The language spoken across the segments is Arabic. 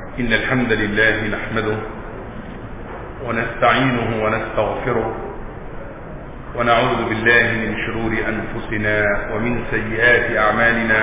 إن الحمد لله نحمده ونستعينه ونستغفره ونعوذ بالله من شرور أنفسنا ومن سيئات أعمالنا.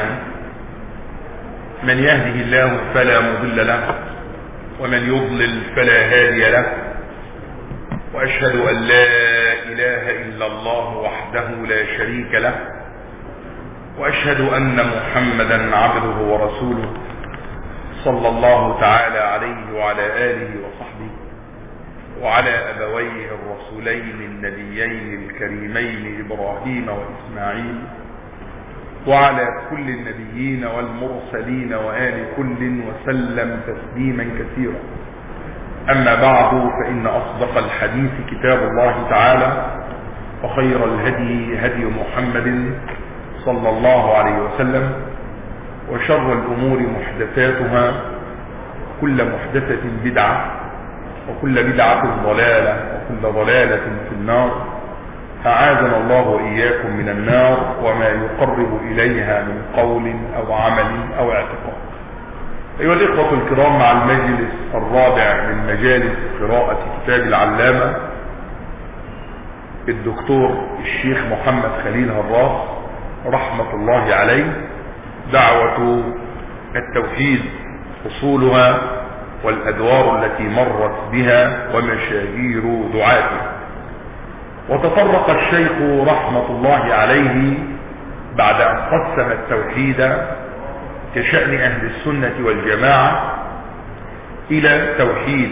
من يهده الله فلا مضل له ومن يضلل فلا هادي له، وأشهد أن لا إله إلا الله وحده لا شريك له، وأشهد أن محمدا عبده ورسوله صلى الله تعالى عليه وعلى آله وصحبه وعلى أبويه الرسولين النبيين الكريمين إبراهيم وإسماعيل وعلى كل النبيين والمرسلين وآل كل وسلم تسليما كثيرا. أما بعد، فإن أصدق الحديث كتاب الله تعالى، وخير الهدي هدي محمد صلى الله عليه وسلم، وشر الأمور محدثاتها، كل محدثة بدعة، وكل بدعة ضلالة، وكل ضلالة في النار. أعاذنا الله وإياكم من النار وما يقرب إليها من قول أو عمل أو اعتقاد. أيها الإخوة الكرام، مع المجلس الرابع من مجالس قراءة كتاب العلامة الدكتور الشيخ محمد خليل هراس رحمة الله عليه، دعوة التوحيد، أصولها والأدوار التي مرت بها ومشاهير دعاتها. وتطرق الشيخ رحمة الله عليه بعد أن قسم التوحيد كشأن أهل السنة والجماعة إلى توحيد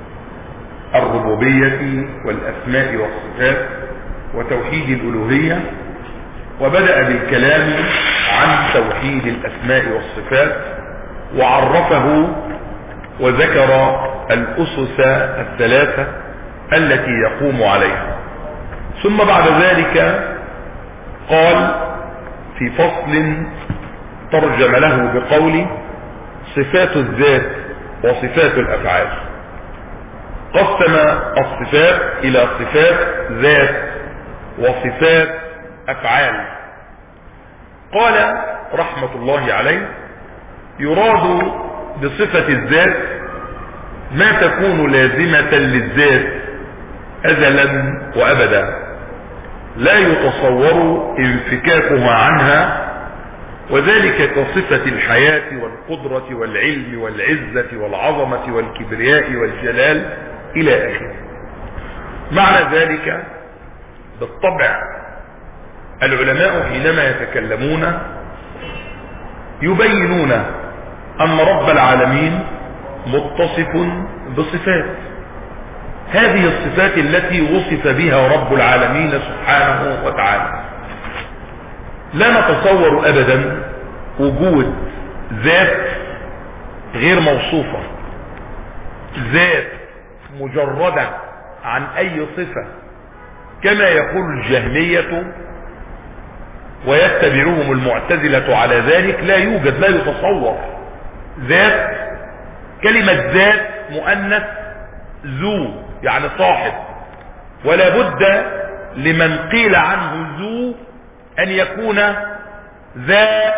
الربوبية والأسماء والصفات وتوحيد الألوهية، وبدأ بالكلام عن توحيد الأسماء والصفات وعرفه وذكر الأسس الثلاثة التي يقوم عليها. ثم بعد ذلك قال في فصل ترجم له بقول صفات الذات وصفات الأفعال، قسم الصفات إلى صفات ذات وصفات أفعال. قال رحمة الله عليه: يراد بصفة الذات ما تكون لازمة للذات أزلا وأبدا، لا يتصور انفكاكها عنها، وذلك كصفة الحياة والقدرة والعلم والعزة والعظمة والكبرياء والجلال إلى آخره. معنى ذلك بالطبع العلماء حينما يتكلمون يبينون أن رب العالمين متصف بصفات، هذه الصفات التي وصف بها رب العالمين سبحانه وتعالى. لا نتصور أبدا وجود ذات غير موصوفة، ذات مجردة عن أي صفة، كما يقول الجهمية ويتبعهم المعتزلة على ذلك. لا يوجد، لا يتصور ذات. كلمة ذات مؤنث ذو، يعني صاحب، ولا بد لمن قيل عنه ذو أن يكون ذا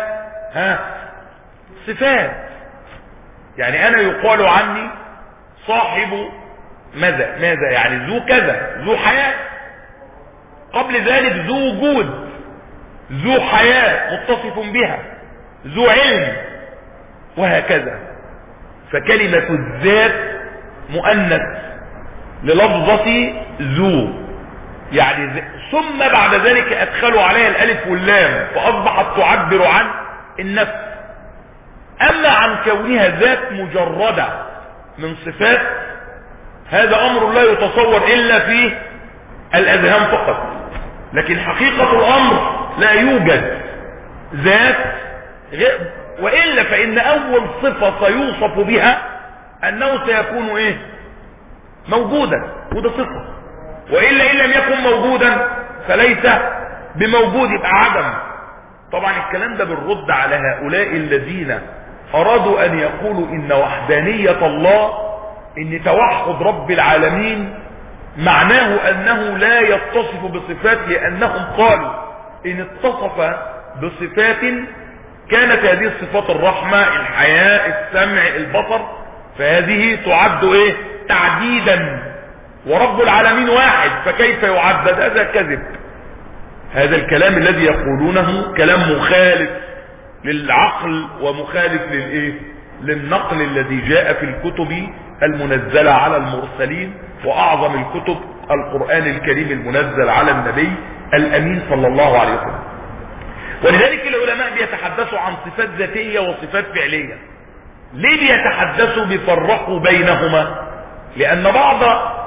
صفات. يعني أنا يقال عني صاحب ماذا يعني ذو كذا، ذو حياة، قبل ذلك ذو وجود، ذو حياة متصف بها، ذو علم، وهكذا. فكلمة الذات مؤنث للفظة ذو، يعني ثم بعد ذلك أدخلوا عليها الألف واللام فأصبحت تعبر عن النفس. أما عن كونها ذات مجردة من صفات، هذا أمر لا يتصور إلا في الأذهان فقط، لكن حقيقة الأمر لا يوجد ذات وإلا فإن أول صفة سيوصف بها أنه سيكون موجودا، وده صفة، وإلا إن لم يكن موجودا فليس بموجود، يبقى عدم. طبعا الكلام ده بالرد على هؤلاء الذين أرادوا أن يقولوا إن وحدانية الله، إن توحد رب العالمين معناه أنه لا يتصف بصفات، لأنهم قالوا إن اتصف بصفات كانت هذه الصفات الرحمة، الحياة، السمع، البصر، فهذه تعد ايه؟ تعديدا، ورب العالمين واحد، فكيف يعدد؟ هذا كذب. هذا الكلام الذي يقولونه كلام مخالف للعقل ومخالف للايه؟ للنقل الذي جاء في الكتب المنزلة على المرسلين، واعظم الكتب القرآن الكريم المنزل على النبي الامين صلى الله عليه وسلم. ولذلك العلماء بيتحدثوا عن صفات ذاتية وصفات فعلية. ليه بيتحدثوا بيفرقوا بينهما؟ لان بعض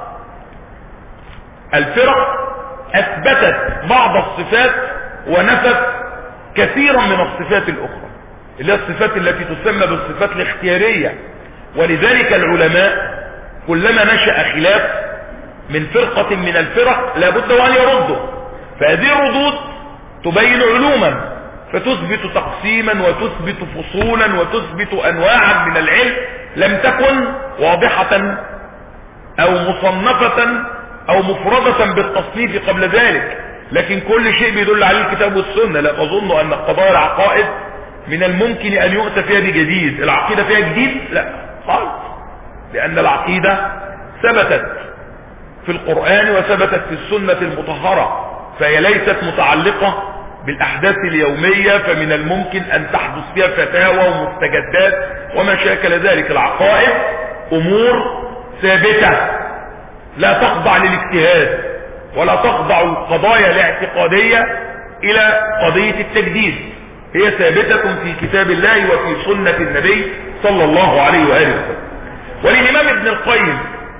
الفرق اثبتت بعض الصفات ونفت كثيرا من الصفات الاخرى، اللي هي الصفات التي تسمى بالصفات الاختيارية. ولذلك العلماء كلما نشأ خلاف من فرقة من الفرق لابد وان يردوا، فهذه الردود تبين علوما، فتثبت تقسيما وتثبت فصولا وتثبت انواعا من العلم لم تكن واضحة او مصنفة او مفردة بالتصنيف قبل ذلك، لكن كل شيء بيدل عليه الكتاب والسنة. لا تظن ان قضايا العقائد من الممكن ان يؤتى فيها بجديد. العقيدة فيها جديد؟ لا خالص، لان العقيدة ثبتت في القرآن وثبتت في السنة المطهرة، فهي ليست متعلقة بالاحداث اليومية، فمن الممكن ان تحدث فيها فتاوى ومستجدات وما شاكل ذلك. العقائد امور ثابتة لا تخضع للاجتهاد، ولا تخضع القضايا الاعتقادية الى قضية التجديد، هي ثابتة في كتاب الله وفي سنة النبي صلى الله عليه وآله وسلم. وللإمام ابن القيم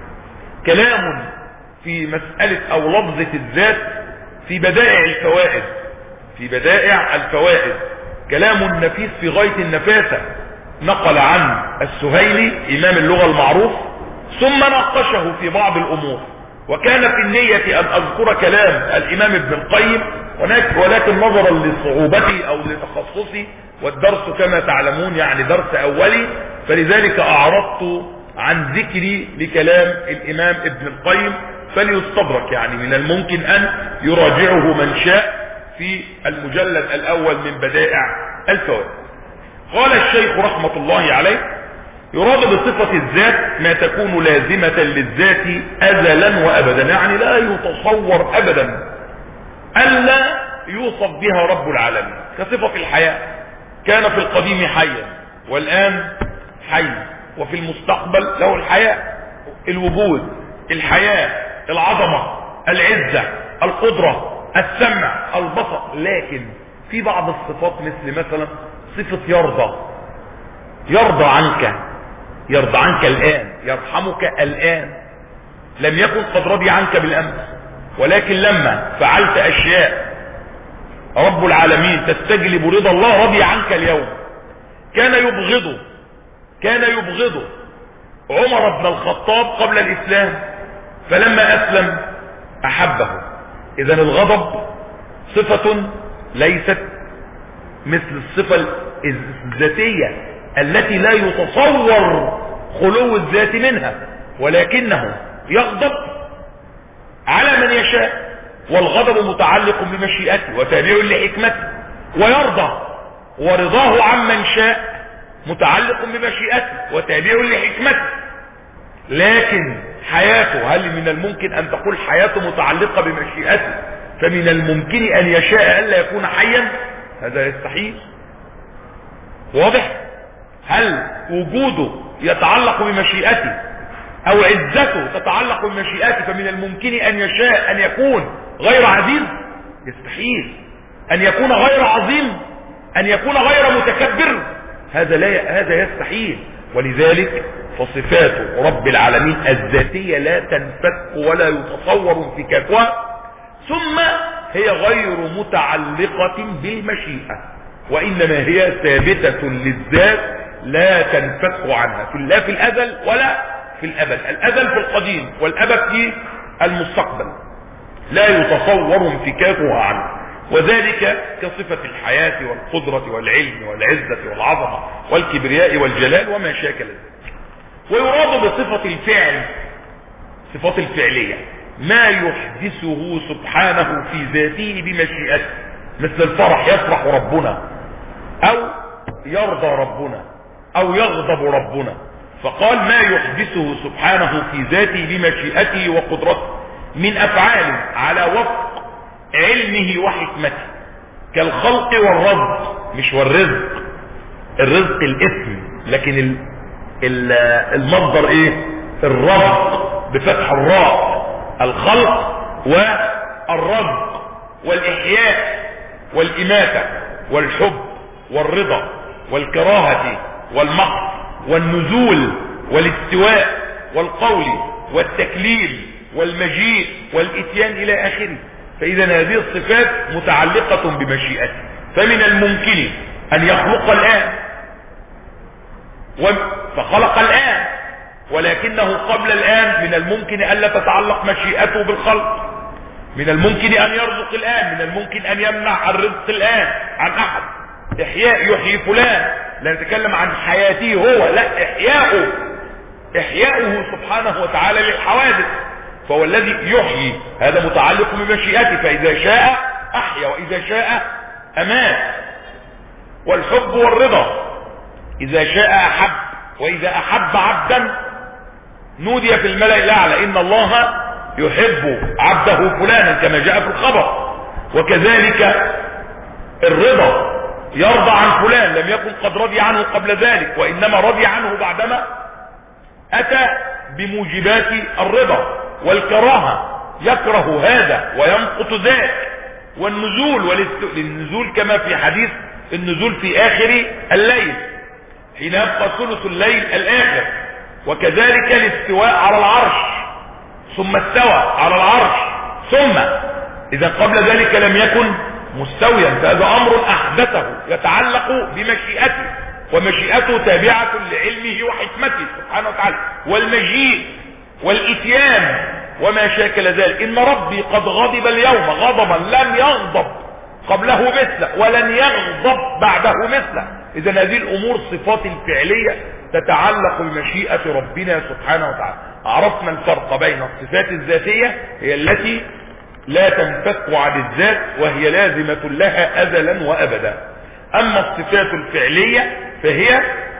كلام في مسألة او لفظة الذات في بدائع الفوائد، في بدائع الفوائد كلام نفيس في غاية النفاسة، نقل عن السهيلي امام اللغة المعروف ثم ناقشه في بعض الامور، وكان في النية ان اذكر كلام الامام ابن القيم، ولكن نظرا لصعوبتي او لتخصصي، والدرس كما تعلمون يعني درس اولي، فلذلك اعرضت عن ذكري لكلام الامام ابن القيم، فليستدرك يعني من الممكن ان يراجعه من شاء في المجلد الاول من بدائع الفوائد. قال الشيخ رحمة الله عليه: يراد بصفة الذات ما تكون لازمة للذات ازلا وابدا، يعني لا يتصور ابدا الا يوصف بها رب العالمين، كصفة الحياة، كان في القديم حيا والان حي، وفي المستقبل له الحياة، الوجود، الحياة، العظمة، العزة، القدرة، السمع، البصر. لكن في بعض الصفات مثل صفة يرضى عنك الآن، يرحمك الآن، لم يكن قد رضي عنك بالأمس، ولكن لما فعلت أشياء رب العالمين تستجلب رضا الله رضي عنك اليوم. كان يبغض عمر بن الخطاب قبل الإسلام، فلما أسلم أحبه. إذا الغضب صفة ليست مثل الصفة الذاتية التي لا يتصور خلو الذات منها، ولكنه يغضب على من يشاء، والغضب متعلق بمشيئته وتابع لحكمته، ويرضى ورضاه عمن شاء متعلق بمشيئته وتابع لحكمته. لكن حياته، هل من الممكن ان تقول حياته متعلقة بمشيئته فمن الممكن ان يشاء الا يكون حيا؟ هذا يستحيل. واضح؟ هل وجوده يتعلق بمشيئته او عزته تتعلق بمشيئته فمن الممكن ان يشاء ان يكون غير عزيز؟ يستحيل. ان يكون غير عظيم، ان يكون غير متكبر، هذا يستحيل. ولذلك فصفات رب العالمين الذاتية لا تنفك ولا يتصور انفكاكها، ثم هي غير متعلقة بالمشيئة، وإنما هي ثابتة للذات لا تنفك عنها، لا في الأزل ولا في الأبد. الأزل في القديم والأبد في المستقبل، لا يتصور انفكاكها عنه، وذلك كصفة الحياة والقدرة والعلم والعزة والعظمة والكبرياء والجلال وما شاكل ذلك. ويراد بصفة الفعل صفات الفعلية ما يحدثه سبحانه في ذاته بمشيئته، مثل الفرح، يفرح ربنا، او يرضى ربنا، او يغضب ربنا، فقال ما يحدثه سبحانه في ذاته بمشيئته وقدرته من افعال على وفق علمه وحكمته كالخلق والرزق، مش والرزق، الرزق الاسم، لكن المصدر ايه؟ الرزق بفتح الراء، الخلق والرزق والاحياء والاماتة والحب والرضا والكراهة والمقت والنزول والاستواء والقول والتكليم والمجيء والاتيان الى اخره. فاذا هذه الصفات متعلقة بمشيئته، فمن الممكن ان يخلق الان فخلق الان، ولكنه قبل الان من الممكن ان لا تتعلق مشيئته بالخلق. من الممكن ان يرزق الان، من الممكن ان يمنع الرزق الان عن احد. احياء يحيي فلان، لا نتكلم عن حياته هو، لا، احياؤه سبحانه وتعالى للحوادث، فهو الذي يحيي، هذا متعلق بمشيئته، فاذا شاء احيا واذا شاء امات. والحب والرضا، اذا شاء احب، واذا احب عبدا نودي في الملأ الاعلى ان الله يحب عبده فلانا كما جاء في الخبر. وكذلك الرضا، يرضى عن فلان لم يكن قد رضي عنه قبل ذلك، وانما رضي عنه بعدما اتى بموجبات الرضا. والكراهة، يكره هذا ويمقت ذاك. والنزول النزول كما في حديث النزول في اخر الليل حين يبقى ثلث الليل الاخر. وكذلك الاستواء على العرش، ثم استوى على العرش، ثم اذا قبل ذلك لم يكن مستويا، فهذا امر احدثه يتعلق بمشيئته، ومشيئته تابعة لعلمه وحكمته سبحانه وتعالى. والمجيء والاتيان وما شاكل ذلك. ان ربي قد غضب اليوم غضبا لم يغضب قبله مثله ولن يغضب بعده مثله. اذا هذه الامور صفات فعلية تتعلق بمشيئة ربنا سبحانه وتعالى. عرفنا الفرق بين الصفات الذاتية هي التي لا تنفك عن الذات وهي لازمة لها ازلا وابدا. اما الصفات الفعلية فهي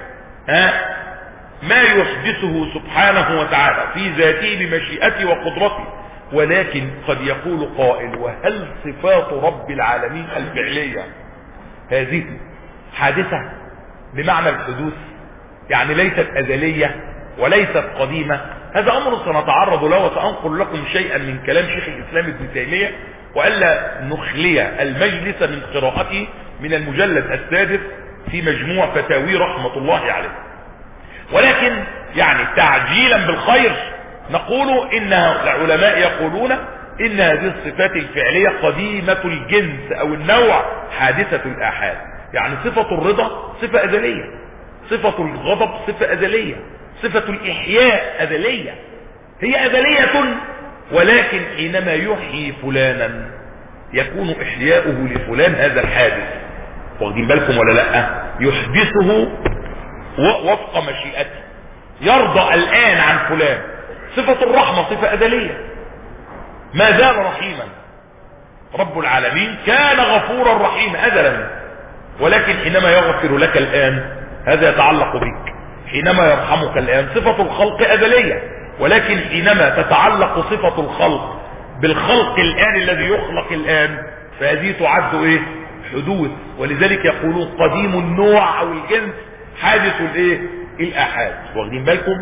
ما يحدثه سبحانه وتعالى في ذاته بمشيئته وقدرته. ولكن قد يقول قائل: وهل صفات رب العالمين الفعلية هذه حادثة بمعنى الحدوث؟ يعني ليست أزلية وليست قديمة. هذا أمر سنتعرض له، وسأنقل لكم شيئا من كلام شيخ الإسلام ابن تيمية، وألا نخلي المجلس من قراءته من المجلد السادس في مجموع فتاوي رحمة الله عليه. ولكن يعني تعجيلا بالخير نقول ان العلماء يقولون ان هذه الصفات الفعلية قديمة الجنس او النوع، حادثة الآحاد. يعني صفة الرضا صفة أزلية، صفة الغضب صفة أزلية، صفة الإحياء أزلية، هي أزلية. ولكن حينما يحيي فلانا يكون إحياؤه لفلان هذا الحادث، واخدين بالكم ولا لا؟ يحدثه وفق مشيئته. يرضى الآن عن فلان، صفة الرحمة صفة أزلية، ما زال رحيما. رب العالمين كان غفورا رحيما أزلا، ولكن حينما يغفر لك الآن هذا يتعلق بك، حينما يرحمك الآن صفة الخلق أزلية. ولكن حينما تتعلق صفة الخلق بالخلق الآن الذي يخلق الآن فهذه تعد ايه؟ حدوث. ولذلك يقولون قديم النوع او الجنس حادث الايه؟ الآحاد. واخدين بالكم؟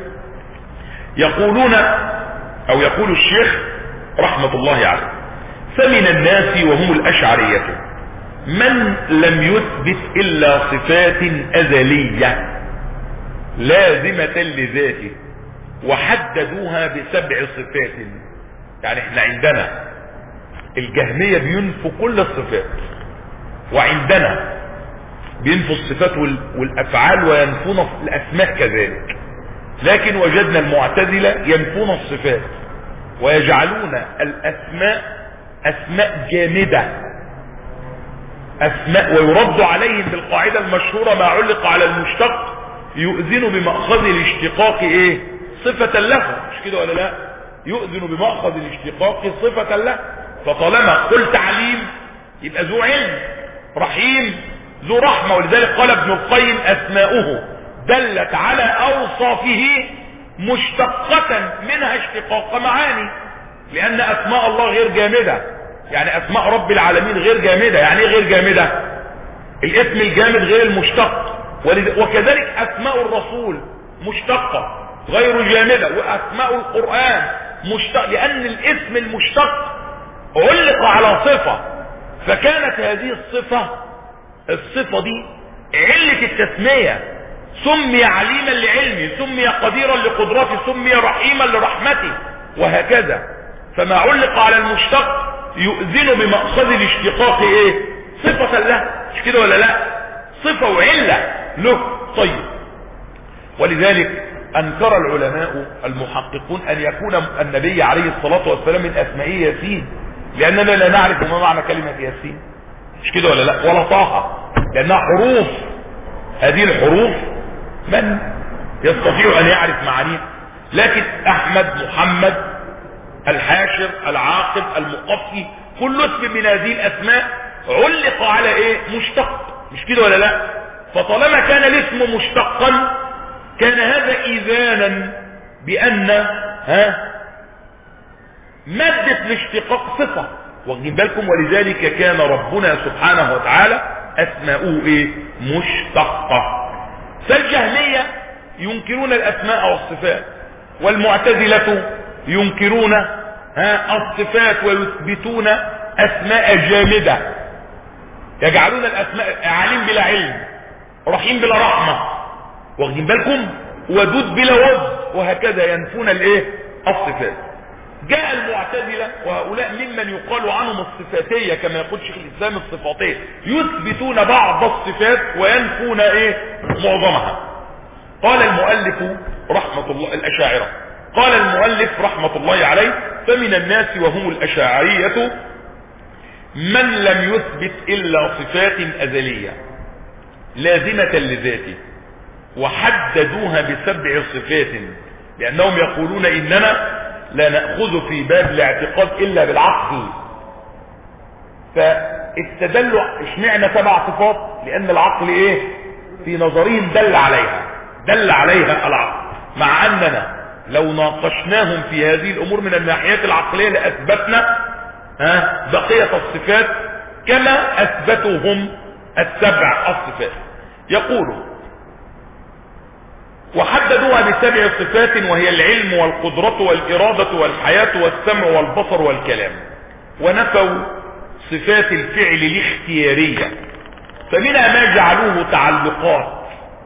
يقولون او يقول الشيخ رحمة الله عليه: فمن الناس وهم الأشعرية من لم يثبت إلا صفات أزلية لازمة لذاته وحددوها ب7 صفات. يعني احنا عندنا الجهمية بينفوا كل الصفات، وعندنا بينفوا الصفات والأفعال وينفون الأسماء كذلك. لكن وجدنا المعتزلة ينفون الصفات ويجعلون الأسماء أسماء جامدة، أسماء، ويرد عليهم بالقاعدة المشهورة: ما علق على المشتق يؤذن بمأخذ الاشتقاق ايه؟ صفة له. مش كده ولا لا؟ يؤذن بمأخذ الاشتقاق صفة له. فطالما قلت عليم يبقى ذو علم، رحيم ذو رحمة. ولذلك قال ابن القيم: أسماؤه دلت على اوصافه مشتقة منها اشتقاق معاني، لان اسماء الله غير جامدة. يعني اسماء رب العالمين غير جامدة. يعني ايه غير جامدة؟ الاسم الجامد غير المشتق. وكذلك اسماء الرسول مشتقة غير جامدة، واسماء القرآن مشتق، لان الاسم المشتق علق على صفة، فكانت هذه الصفة دي علة التسمية، سمي عليما لعلمه، سمي قديرا لقدرته، سمي رحيما لرحمته، وهكذا. فما علق على المشتق يؤذن بمقصد الاشتقاق ايه؟ صفة له، مش كده ولا لا؟ صفة وعلة له. طيب، ولذلك انكر العلماء المحققون ان يكون النبي عليه الصلاة والسلام من اسمائه ياسين، لاننا لا نعرف ما معنى كلمة ياسين، مش كده ولا لا؟ ولا طه، لانها حروف. هذه الحروف من يستطيع ان يعرف معانيها؟ لكن احمد، محمد، الحاشر، العاقب، المقفي، كل اسم من هذه الاسماء علق على ايه؟ مشتق، مش كده ولا لا؟ فطالما كان الاسم مشتقا كان هذا اذانا بان مادة الاشتقاق صفة، واخدين بالكم؟ ولذلك كان ربنا سبحانه وتعالى اسماؤه ايه؟ مشتقة. فالجهمية ينكرون الاسماء والصفات، والمعتزلة ينكرون الصفات ويثبتون اسماء جامدة، يجعلون الاسماء عليم بلا علم، رحيم بلا رحمة، واخدين بالكم؟ ودود بلا ود، وهكذا ينفون الايه؟ الصفات. جاء المعتزلة وهؤلاء ممن يقال عنهم الصفاتية، كما يقول شيخ الاسلام الصفاتية، يثبتون بعض الصفات وينفون ايه؟ معظمها. قال المؤلف رحمة الله، الاشاعرة، قال المؤلف رحمة الله عليه: فمن الناس وهم الاشاعرية من لم يثبت الا صفات ازلية لازمة لذاته، وحددوها ب7 صفات، لانهم يقولون اننا لا نأخذ في باب الاعتقاد الا بالعقل. فاستدلوا اشمعنى 7 صفات؟ لان العقل ايه؟ في نظرهم دل عليها العقل، مع اننا لو ناقشناهم في هذه الامور من الناحية العقلية لاثبتنا بقية الصفات كما اثبتوا هم 7 الصفات. يقولوا: وحددوها ب7 صفات، وهي العلم والقدرة والإرادة والحياة والسمع والبصر والكلام، ونفوا صفات الفعل الاختيارية، فمنها ما جعلوه تعلقات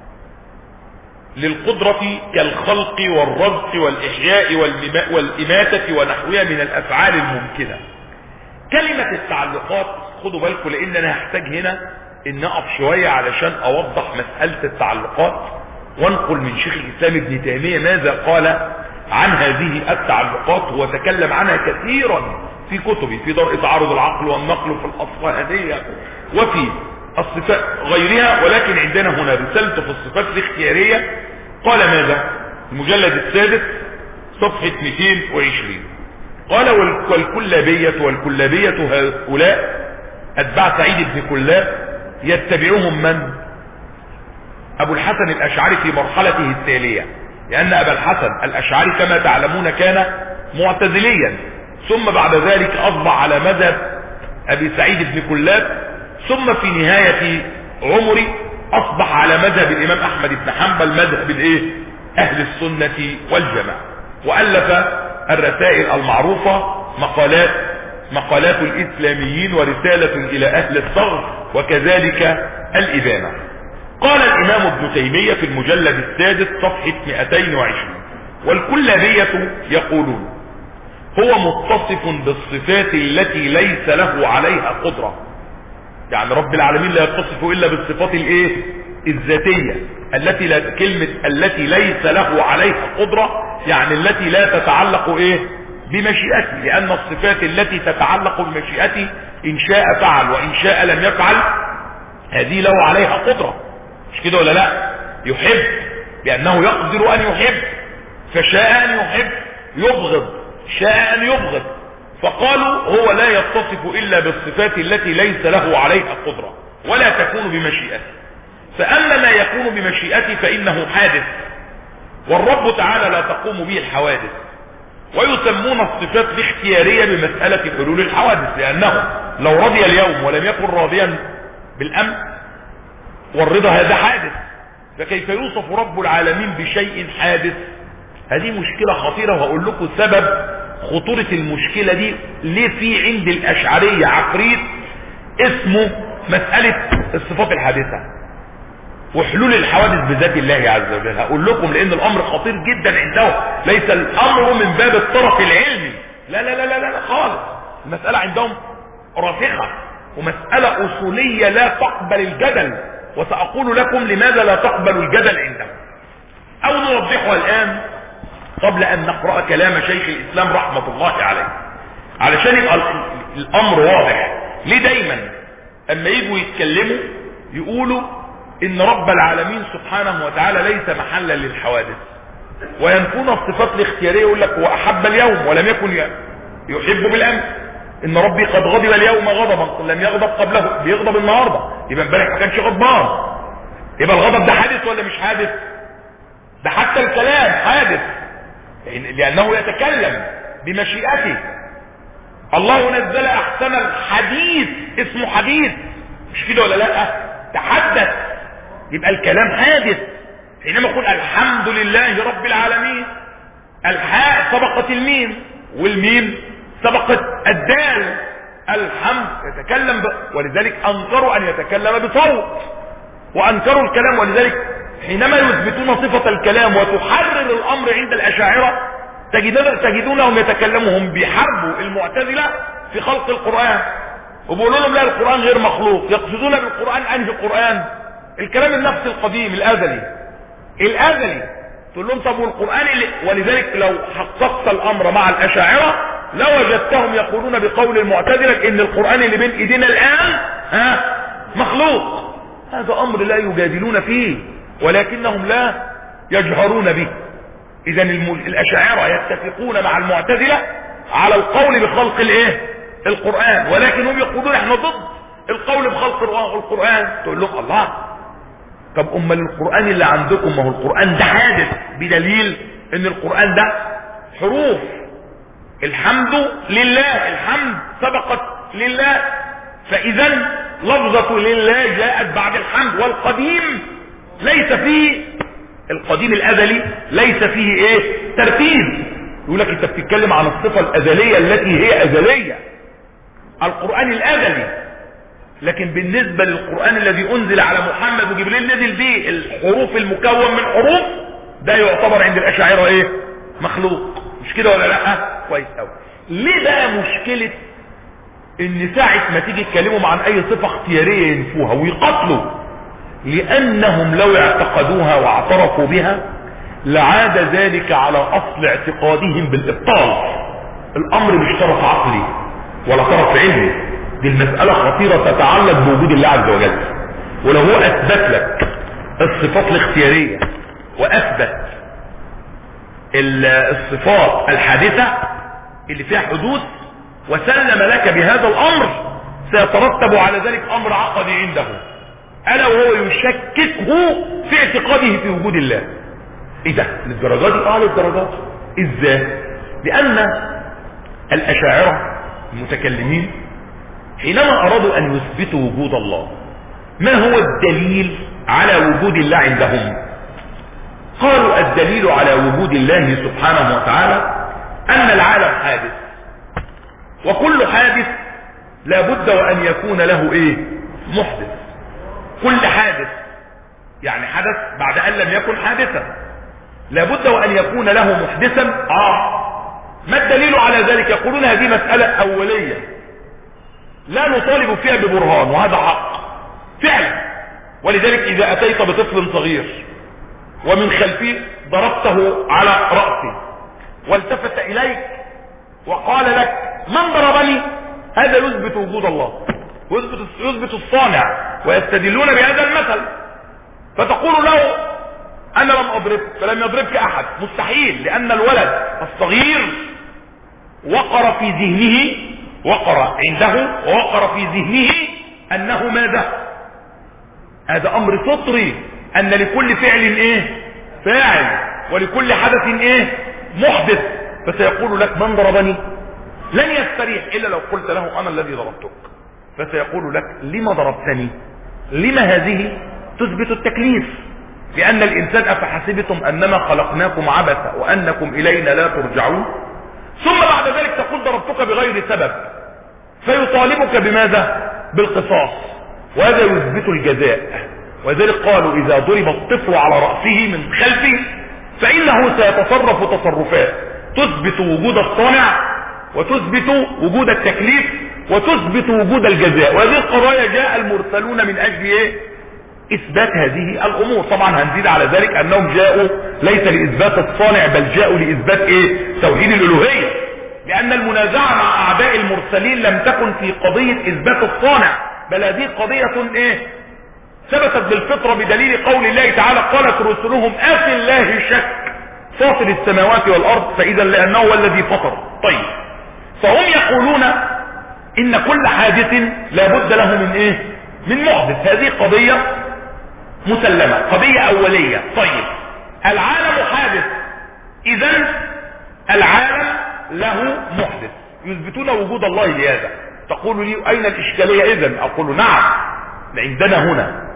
للقدرة كالخلق والرزق والإحياء والإماتة ونحوها من الأفعال الممكنة. كلمة التعلقات خدوا بالكم، لأن أنا هحتاج هنا إن أقف شوية علشان أوضح مسألة التعلقات، وانقل من شيخ الإسلام ابن تيمية ماذا قال عن هذه التعلقات. هو تكلم عنها كثيرا في كتبه، في درء تعارض العقل والنقل، في الأصفهانية، وفي الصفات غيرها. ولكن عندنا هنا رسالته في الصفات الاختيارية. قال ماذا؟ المجلد السادس صفحة 220. قال: والكلابية هؤلاء أتباع سعيد بن كلاب يتبعهم من؟ أبو الحسن الأشعري في مرحلته التالية، لأن أبا الحسن الأشعري كما تعلمون كان معتزليا، ثم بعد ذلك أصبح على مذهب أبي سعيد بن كلاب، ثم في نهاية عمره أصبح على مذهب الإمام أحمد بن حنبل، مذهب أهل السنة والجماعة. وألف الرسائل المعروفة، مقالات الإسلاميين، ورسالة إلى أهل الثغر، وكذلك الإبانة. قال الإمام ابن تيمية في المجلد السادس صفحة 220: والكلابية يقولون: هو متصف بالصفات التي ليس له عليها قدرة. يعني رب العالمين لا يتصف إلا بالصفات الذاتية، التي ليس له عليها قدرة، يعني التي لا تتعلق بمشيئته، لأن الصفات التي تتعلق بمشيئته إن شاء فعل وإن شاء لم يفعل، هذه له عليها قدرة، مش كده ولا لا؟ يحب لأنه يقدر أن يحب، فشاء أن يحب، يبغض شاء أن يبغض. فقالوا هو لا يتصف إلا بالصفات التي ليس له عليها قدرة ولا تكون بمشيئته. فأما ما يكون بمشيئته فإنه حادث، والرب تعالى لا تقوم به الحوادث. ويسمون الصفات الاختيارية بمسألة حلول الحوادث، لأنه لو رضي اليوم ولم يكن راضيا بالأمس، والرضا هذا حادث، فكيف يوصف رب العالمين بشيء حادث؟ هذه مشكلة خطيرة، وهقول لكم سبب خطورة المشكلة دي ليه. في عند الأشعرية عقريت اسمه مسألة الصفات الحادثة وحلول الحوادث بذات الله عز وجل. هقول لكم لأن الأمر خطير جدا عندهم، ليس الأمر من باب الطرف العلمي، لا لا لا لا لا خالص. المسألة عندهم راسخة ومسألة أصولية لا تقبل الجدل، وسأقول لكم لماذا لا تقبل الجدل عندهم، أو نوضحها الآن قبل أن نقرأ كلام شيخ الإسلام رحمة الله عليه، علشان يبقى الأمر واضح. ليه دايما أما يجوا يتكلموا يقولوا إن رب العالمين سبحانه وتعالى ليس محلا للحوادث، وينفون الصفات الاختيارية، يقول لك وأحب اليوم ولم يكن يحب بالأمس، إن ربي قد غضب اليوم غضبا لم يغضب قبله، بيغضب النهاردة، يبقى امبارح ما كانش غضبان، يبقى الغضب ده حادث ولا مش حادث؟ ده حتى الكلام حادث، لأنه يتكلم بمشيئته. الله نزل أحسن الحديث، اسمه حديث، مش كده ولا لا؟ تحدث، يبقى الكلام حادث. حينما يقول الحمد لله رب العالمين، الحاء سبقت الميم، والميم سبقت الدال، الحمد يتكلم ولذلك أنكروا أن يتكلم بصوت، وأنكروا الكلام. ولذلك حينما يثبتون صفة الكلام وتحرر الأمر عند الأشاعرة تجدونهم يتكلمهم بيحاربوا المعتزلة في خلق القرآن، وبيقولوا لهم لا القرآن غير مخلوق. يقصدون بالقرآن أنهي قرآن؟ الكلام النفس القديم الأزلي. تقول لهم طب والقرآن ولذلك لو حققت الأمر مع الأشاعرة لوجدتهم يقولون بقول المعتزلة إن القرآن اللي بين إيدينا الآن مخلوق. هذا أمر لا يجادلون فيه، ولكنهم لا يجهرون به. إذا الأشاعرة يتفقون مع المعتزلة على القول بخلق القرآن، ولكن هم يقولون احنا ضد القول بخلق القرآن. تقول لهم الله، طب امال القرآن اللي عندكم، ما هو القرآن ده حادث، بدليل ان القرآن ده حروف. الحمد لله، الحمد سبقت لله، فاذا لفظة لله جاءت بعد الحمد. والقديم ليس فيه، القديم الازلي ليس فيه ترتيب. يقول لك انت بتتكلم عن الصفة الازلية التي هي ازلية، القرآن الازلي. لكن بالنسبة للقرآن الذي انزل على محمد وجبريل نزل به الحروف المكون من حروف، ده يعتبر عند الاشاعرة مخلوق، مش كده ولا لا؟ كويس قوي. ليه بقى مشكلة ان ساعة ما تيجي تكلمهم عن اي صفة اختيارية ينفوها ويقتلوا؟ لانهم لو اعتقدوها واعترفوا بها لعاد ذلك على اصل اعتقادهم بالابطال. الامر مش طرف عقلي ولا طرف علمي، دي المسألة خطيرة تتعلق بوجود الله عز وجل. ولو هو اثبت لك الصفات الاختيارية واثبت الصفات الحادثة اللي فيها حدوث وسلم لك بهذا الامر، سيترتب على ذلك امر عقدي عنده، الا وهو يشككه في اعتقاده في وجود الله. ايه ده؟ للدرجات دي؟ للدرجات. ازاي؟ لان الاشاعرة المتكلمين حينما ارادوا ان يثبتوا وجود الله، ما هو الدليل على وجود الله عندهم؟ قالوا الدليل على وجود الله سبحانه وتعالى ان العالم حادث، وكل حادث لابد وان يكون له محدث. كل حادث يعني حدث بعد ان لم يكن حادثا، لابد وان يكون له محدثا. ما الدليل على ذلك؟ يقولون هذه مسألة اولية لا نطالب فيها ببرهان، وهذا حق فعلا. ولذلك اذا اتيت بطفل صغير ومن خلفه ضربته على رأسه والتفت اليك وقال لك من ضربني، هذا يثبت وجود الله ويثبت الصانع، ويستدلون بهذا المثل. فتقول له انا لم اضربك، فلم يضربك احد. مستحيل، لان الولد الصغير وقر في ذهنه، وقر عنده ووقر في ذهنه انه ماذا؟ هذا امر فطري ان لكل فعل ايه فاعل ولكل حدث ايه محدث. فسيقول لك من ضربني؟ لن يستريح الا لو قلت له انا الذي ضربتك. فسيقول لك لما ضربتني؟ لما هذه تثبت التكليف، لان الانسان افحسبتم انما خلقناكم عبثا وانكم الينا لا ترجعون. ثم بعد ذلك تقول ضربتك بغير سبب، فيطالبك بماذا؟ بالقصاص، وهذا يثبت الجزاء. وذلك قالوا اذا ضرب الطفل على رأسه من خلفه فانه سيتصرف تصرفات تثبت وجود الصانع وتثبت وجود التكليف وتثبت وجود الجزاء. وهذه القضايا جاء المرسلون من اجل ايه؟ اثبات هذه الامور. طبعا هنزيد على ذلك انهم جاءوا ليس لاثبات الصانع بل جاءوا لاثبات ايه؟ توحيد الالوهيه، لان المنازعه مع اعداء المرسلين لم تكن في قضيه اثبات الصانع، بل هذه قضيه ايه؟ ثبتت بالفطره بدليل قول الله تعالى قالت رسلهم افي الله شك فاطر السماوات والارض فاذا لانه هو الذي فطر. طيب، فهم يقولون ان كل حادث لا بد له من ايه؟ من محدث. هذه قضيه مسلمه، قضيه اوليه. طيب، العالم حادث، اذا العالم له محدث، يثبتون وجود الله لهذا. تقول لي اين الاشكاليه اذا؟ اقول نعم، عندنا هنا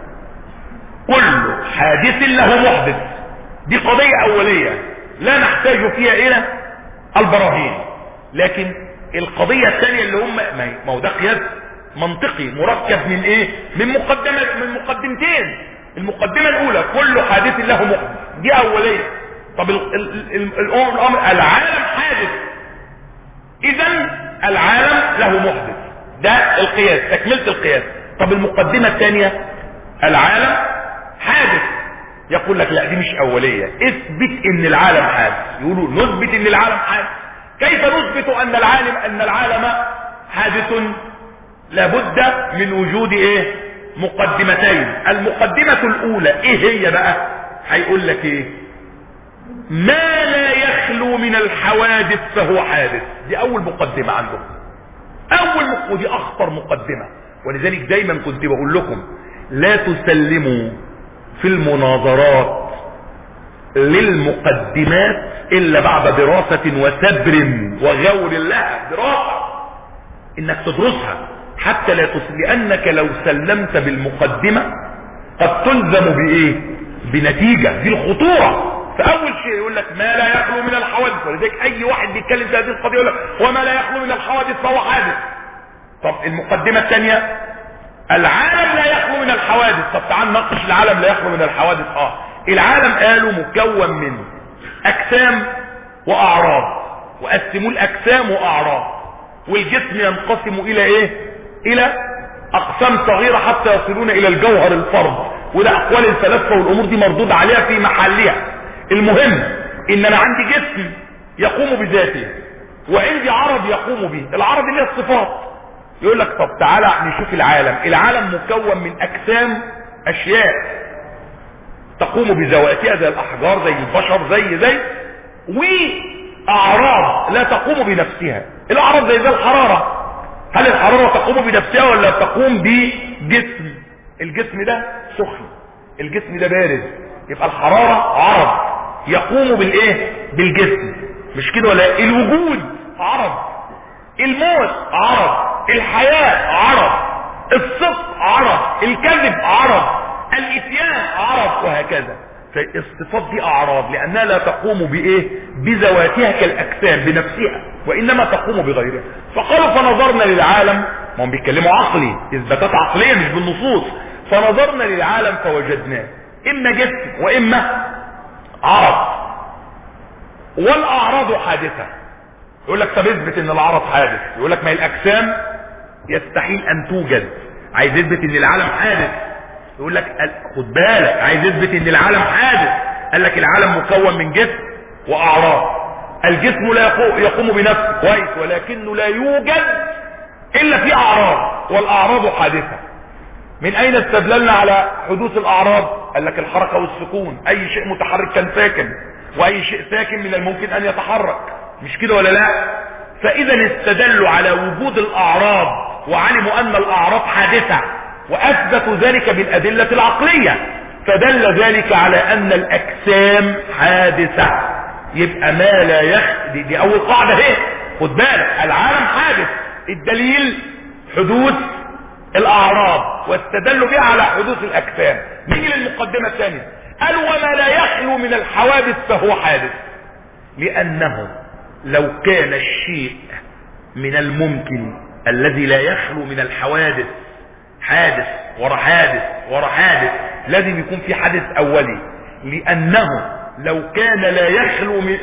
كل حادث له محدث، دي قضيه اوليه لا نحتاج فيها الى البراهين. لكن القضيه الثانيه اللي هم ما هو ده قياس منطقي مركب من ايه؟ من مقدمتين. المقدمه الاولى كل حادث له محدث، دي اوليه. طب الامر العالم حادث، اذا العالم له محدث، ده القياس، تكمله القياس. طب المقدمه الثانيه العالم حادث، يقول لك لا دي مش اوليه، اثبت ان العالم حادث. يقولوا نثبت ان العالم حادث. كيف نثبت ان العالم حادث؟ لابد من وجود ايه؟ مقدمتين. المقدمة الاولى ايه هي بقى؟ هيقول لك ايه؟ ما لا يخلو من الحوادث فهو حادث. دي اول مقدمة عندهم، ودي اخطر مقدمة. ولذلك دايما كنت بقول لكم لا تسلموا في المناظرات للمقدمات الا بعد دراسة وسبر وغور لها. دراسة انك تدرسها حتى لا لانك لو سلمت بالمقدمة قد تلزم بايه؟ بنتيجة. دي الخطورة. فاول شيء يقول لك ما لا يخلو من الحوادث، ولذلك اي واحد بيتكلم في هذه القضية يقول لك وما لا يخلو من الحوادث فهو حادث. طب المقدمة الثانية العالم لا يخلو من الحوادث. طب تعال نناقش العالم لا يخلو من الحوادث. العالم قالوا مكون من اجسام واعراض، وقسموا الاجسام واعراض، والجسم ينقسم الى ايه؟ الى اقسام صغيرة حتى يصلون الى الجوهر الفرد. وده اقوال الفلاسفة والامور دي مردود عليها في محلها. المهم ان انا عندي جسم يقوم بذاته وعندي عرض يقوم به. العرض اللي هي الصفات. يقول لك طب تعالى نشوف العالم مكون من اجسام، اشياء تقوم بذواتها زي الاحجار زي البشر زي واعراض لا تقوم بنفسها. الاعراض زي الحرارة، هل الحرارة تقوم بنفسها ولا تقوم بجسم؟ الجسم ده سخن، الجسم ده بارد، يبقى الحرارة عرض يقوم بالايه؟ بالجسم، مش كده ولا؟ الوجود عرض، الموت عرض، الحياة عرض، الصدق عرض، الكذب عرض، الاتيان عرض، وهكذا. فالصفات دي اعراض لانها لا تقوم بايه؟ بذواتها كالاجسام بنفسها، وانما تقوم بغيرها. فقالوا فنظرنا للعالم، ما هم بيتكلموا عقلي، اثباتات عقليه مش بالنصوص. فنظرنا للعالم فوجدناه اما جسم واما عرض، والاعراض حادثه. يقول لك طب اثبت ان العرض حادث. يقول لك ما هي الاجسام يستحيل ان توجد، عايز يثبت ان العالم حادث. يقول لك خد بالك، عايز يثبت ان العالم حادث. قال لك العالم مكون من جسم واعراض، الجسم لا يقوم بنفسه كويس، ولكنه لا يوجد الا في اعراض، والاعراض حادثه. من اين استدللنا على حدوث الاعراض؟ قال لك الحركه والسكون، اي شيء متحرك كان ساكن، واي شيء ساكن من الممكن ان يتحرك، مش كده ولا لا؟ فاذا استدلوا على وجود الاعراض وعلموا ان الاعراض حادثه، واثبتوا ذلك بالادلة العقلية، فدل ذلك على ان الاجسام حادثة. يبقى ما لا دي اول قاعدة اهي، خد بالك، العالم حادث، الدليل حدوث الاعراض، واستدلوا بها على حدوث الاجسام. نيجي للمقدمة الثانية، قال وما لا يخلو من الحوادث فهو حادث، لانه لو كان الشيء من الممكن الذي لا يخلو من الحوادث، حادث ورا حادث ورا حادث، لازم يكون في حادث اولي، لانه لو كان لا يخلو من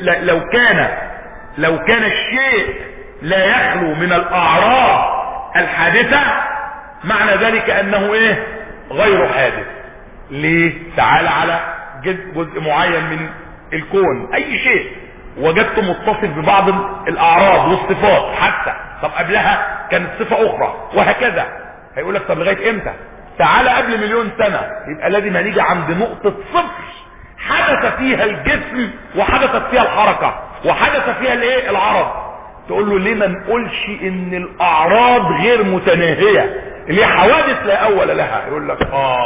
لو كان الشيء لا يخلو من الاعراض الحادثة، معنى ذلك انه ايه؟ غير حادث. ليه؟ تعال على جزء معين من الكون، اي شيء وجدته متصف ببعض الاعراض والصفات حتى، طب قبلها كانت صفة اخرى وهكذا. هيقول لك طب لغاية امتى؟ تعال قبل 1,000,000 سنة، يبقى لازم هنيجي عند نقطة صفر حدث فيها الجسم وحدثت فيها الحركة وحدث فيها الايه؟ العرض. تقول له ليه ما نقولش ان الاعراض غير متناهية، اللي حوادث لا اول لها؟ يقول لك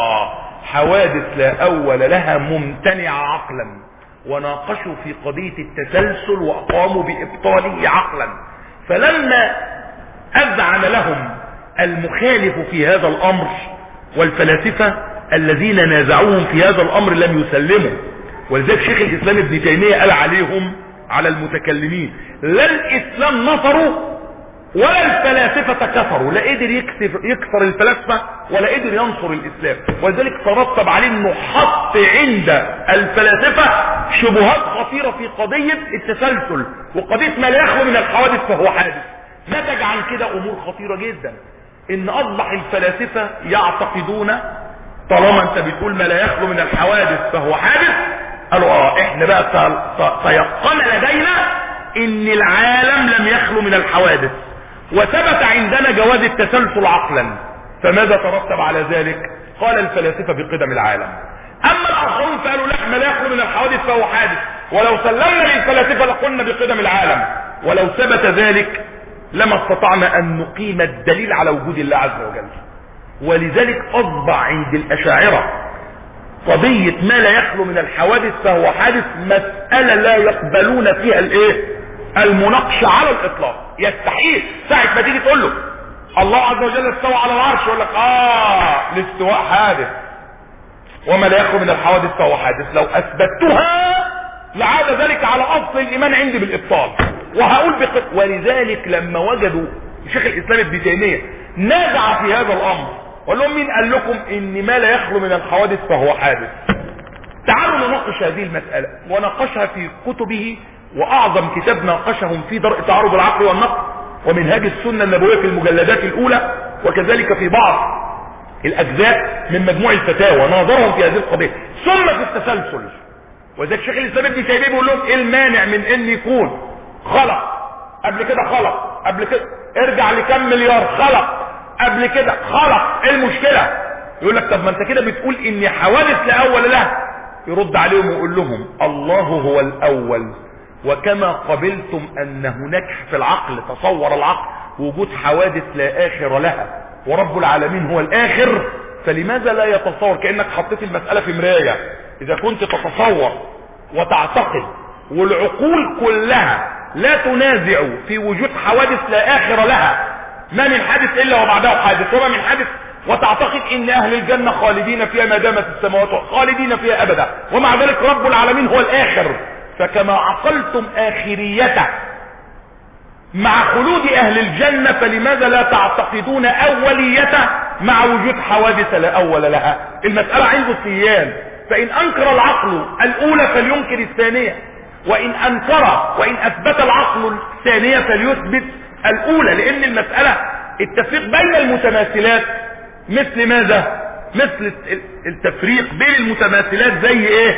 حوادث لا اول لها ممتنعة عقلا، وناقشوا في قضية التسلسل وقاموا بابطاله عقلا. فلما اذعن لهم المخالف في هذا الامر، والفلاسفة الذين نازعوهم في هذا الامر لم يسلموا، ولذلك شيخ الاسلام ابن تيمية قال عليهم، على المتكلمين، لا الاسلام نصروا ولا الفلاسفة كفروا، لا قدر يكسر الفلاسفة ولا قدر ينصر الاسلام. ولذلك ترتب عليه انه حط عند الفلاسفة شبهات خطيرة في قضية التسلسل وقضية ما لا يخلو من الحوادث فهو حادث. نتج عن كده امور خطيرة جدا، ان اصبح الفلاسفة يعتقدون طالما انت بتقول ما لا يخلو من الحوادث فهو حادث، قالوا احنا بقى تيقن لدينا ان العالم لم يخلو من الحوادث، وثبت عندنا جواز التسلسل عقلا. فماذا ترتب على ذلك؟ قال الفلاسفة بقدم العالم. اما الاخرون فقالوا لا، ما لا يخلو من الحوادث فهو حادث، ولو سلمنا للفلاسفة لقلنا بقدم العالم، ولو ثبت ذلك لما استطعنا ان نقيم الدليل على وجود الله عز وجل. ولذلك اصبح عند الاشاعرة قضية ما لا يخلو من الحوادث فهو حادث مسألة لا يقبلون فيها الايه؟ المناقشة على الاطلاق. يستحيل ساعة ما تيجي تقول له الله عز وجل استوى على العرش، يقول لك الاستواء حادث وما لا يخلو من الحوادث فهو حادث. لو اثبتها لعاد ذلك على اصل الايمان عندي بالابطال. وهقول ولذلك لما وجدوا شيخ الاسلام ابن تيمية نازع في هذا الامر، وقال لهم مين قال لكم ان ما لا يخلو من الحوادث فهو حادث؟ تعالوا نناقش هذه المسألة، وناقشها في كتبه، واعظم كتاب ناقشهم في درء تعارض العقل والنقل ومنهاج السنة النبوية في المجلدات الاولى، وكذلك في بعض الاجزاء من مجموع الفتاوى ناظرهم في هذه القضية. ثم في التسلسل، وذلك شيخ الاسلام ابن تيمية بيقول لهم ايه المانع من ان يكون خلق قبل كده، خلق قبل كده، ارجع لكم مليار، خلق قبل كده، خلق، ايه المشكلة؟ يقول لك طب ما انت كده بتقول ان حوادث لا اول لها. يرد عليهم ويقول لهم الله هو الاول، وكما قبلتم ان هناك في العقل، تصور العقل وجود حوادث لا اخر لها ورب العالمين هو الاخر، فلماذا لا يتصور؟ كأنك حطيت المسألة في مراية. اذا كنت تتصور وتعتقد والعقول كلها لا تنازع في وجود حوادث لا اخر لها، ما من حادث الا وبعده حادث، وما من حادث، وتعتقد ان اهل الجنة خالدين فيها ما دامت السماوات خالدين فيها ابدا، ومع ذلك رب العالمين هو الاخر، فكما عقلتم اخريته مع خلود اهل الجنة، فلماذا لا تعتقدون اوليته مع وجود حوادث لا اول لها؟ المسألة عنده سيان، فان انكر العقل الاولى فلينكر الثانية، وان اثبت العقل الثانية فليثبت الاولى، لان المسألة التفريق بين المتماثلات مثل ماذا؟ مثل التفريق بين المتماثلات زي ايه؟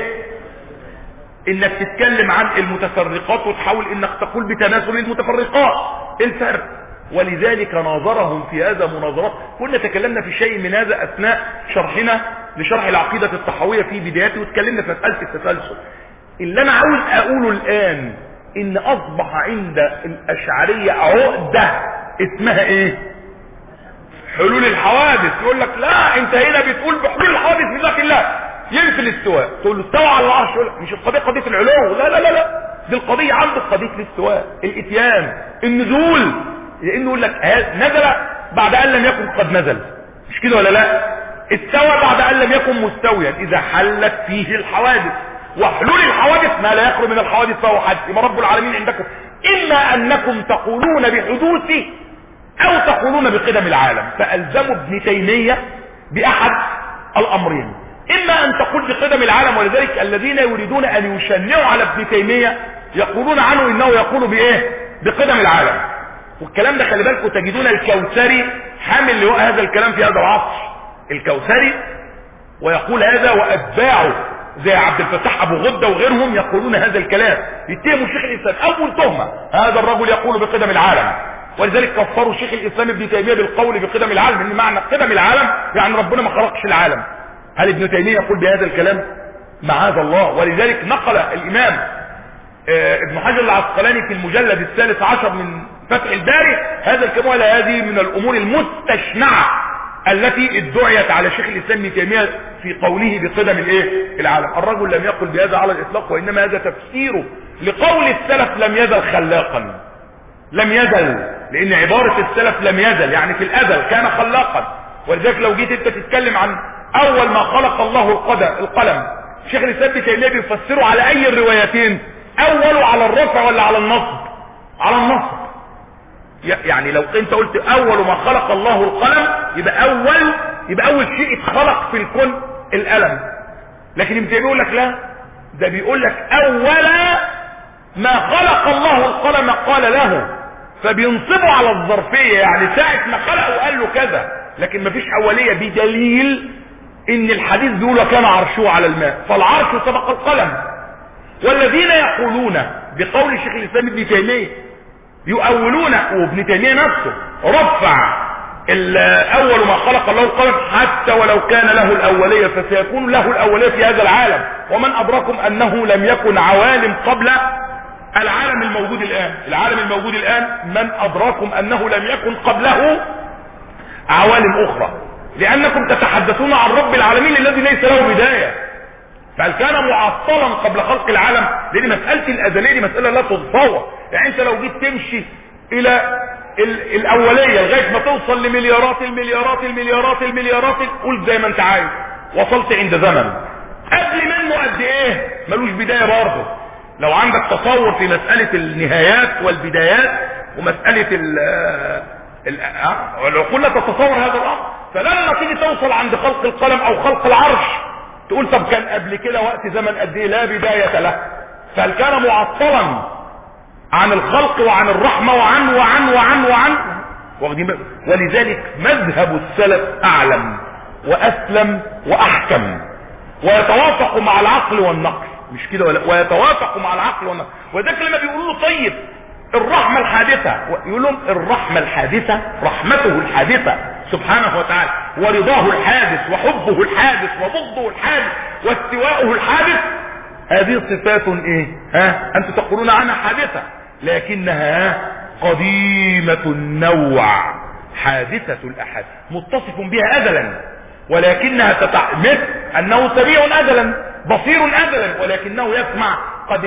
انك تتكلم عن المتفرقات وتحاول انك تقول بتماثل المتفرقات، الفرق. ولذلك ناظرهم في هذا مناظرات. كنا تكلمنا في شيء من هذا اثناء شرحنا لشرح العقيدة الطحاوية في بدايته، وتكلمنا في مسألة التسلسل. اللي انا عاوز اقوله الان ان اصبح عند الاشعرية عقدة اسمها ايه؟ حلول الحوادث، يقول لك لا انت هنا بتقول بحلول الحوادث بذات الله، ينفي الاستواء، تقول له استوى على العرش، يقول لك مش القضيه قضيه العلو، لا لا لا لا، دي القضيه عنده قضيه الاستواء، الاتيان، النزول، لانه يقول لك نزل بعد ان لم يكن قد نزل، مش كده ولا لا؟ استوى بعد ان لم يكن مستويا اذا حلت فيه الحوادث، وحلول الحوادث ما لا يخلو من الحوادث فهو حادث. يبقى رب العالمين عندكم اما انكم تقولون بحدوثه او تقولون بقدم العالم، فالزموا ابن تيميه باحد الامرين، اما ان تقول بقدم العالم، ولذلك الذين يريدون ان يشنعوا على ابن تيميه يقولون عنه انه يقول بايه؟ بقدم العالم. والكلام ده خلي بالكم تجدون الكوثري حامل لواء هذا الكلام في هذا العصر، الكوثري، ويقول هذا واتباعه زي عبد الفتاح ابو غده وغيرهم يقولون هذا الكلام، يتهموا شيخ الاسلام اول تهمه هذا الرجل يقول بقدم العالم، ولذلك كفروا شيخ الاسلام ابن تيميه بالقول بقدم العالم، ان معنى قدم العالم يعني ربنا ما خلقش العالم. هل ابن تيميه يقول بهذا الكلام؟ معاذ الله. ولذلك نقل الامام ابن حجر العسقلاني في المجلد الثالث عشر من فتح الباري هذا الكلام، ولا هذه من الامور المستشنعه التي ادعيت على شيخ الاسلام ابن تيميه في قوله بقدم الايه؟ العالم. الرجل لم يقل بهذا على الاطلاق، وانما هذا تفسيره لقول السلف لم يزل خلاقا، لم يزل، لان عباره السلف لم يزل يعني في الازل كان خلاقا. ولذلك لو جيت انت تتكلم عن اول ما خلق الله القلم، شيخ الاسلام ابن تيميه بيفسره على اي الروايتين؟ اوله على الرفع ولا على النصب؟ على النصب. يعني لو انت قلت اول ما خلق الله القلم يبقى اول شيء اتخلق في الكون القلم، لكن ابن تيميه بيقول لك لا، ده بيقول لك اول ما خلق الله القلم قال له، فبينصبوا على الظرفيه، يعني ساعه ما خلقه قال له كذا، لكن مفيش اوليه، بدليل ان الحديث بيقول وكان عرشه على الماء، فالعرش سبق القلم. والذين يقولون بقول شيخ الاسلام ابن تيميه يؤولون، وابن تيميه نفسه رفع اول ما خلق الله القلم حتى ولو كان له الاوليه، فسيكون له الاوليه في هذا العالم. ومن ادراكم انه لم يكن عوالم قبل العالم الموجود الان، العالم الموجود الان من ادراكم انه لم يكن قبله عوالم اخرى، لانكم تتحدثون عن رب العالمين الذي ليس له بدايه، بل كان معطلا قبل خلق العالم. لان مساله الازليه دي مساله لا تتصور، يعني انت لو جيت تمشي الى الاوليه لغايه ما توصل لمليارات المليارات المليارات المليارات، قول زي ما انت عايز، وصلت عند زمن قبل منه قد ايه ملوش بدايه برضه. لو عندك تصور في مساله النهايات والبدايات ومساله العقول لا تتصور هذا الامر، فلما تيجي توصل عند خلق القلم او خلق العرش تقول طب كان قبل كده وقت زمن قد ايه؟ لا بدايه له، فهل كان معطلا عن الخلق وعن الرحمه وعن ولذلك مذهب السلف اعلم واسلم واحكم، ويتوافق مع العقل والنقل، مش كده ولا؟ ويتوافق مع العقل والنقل. وذلك لما بيقولوا له طيب الرحمه الحادثه، يقول لهم الرحمه الحادثه رحمته الحادثه سبحانه وتعالى، ورضاه الحادث، وحبه الحادث، وبغضه الحادث، واستواؤه الحادث، هذه صفات ايه؟ انتم تقولون عنها حادثه، لكنها قديمه النوع، حادثه الاحد، متصف بها ازلا، ولكنها مثل انه سميع ازلا، بصير ازلا، ولكنه يسمع.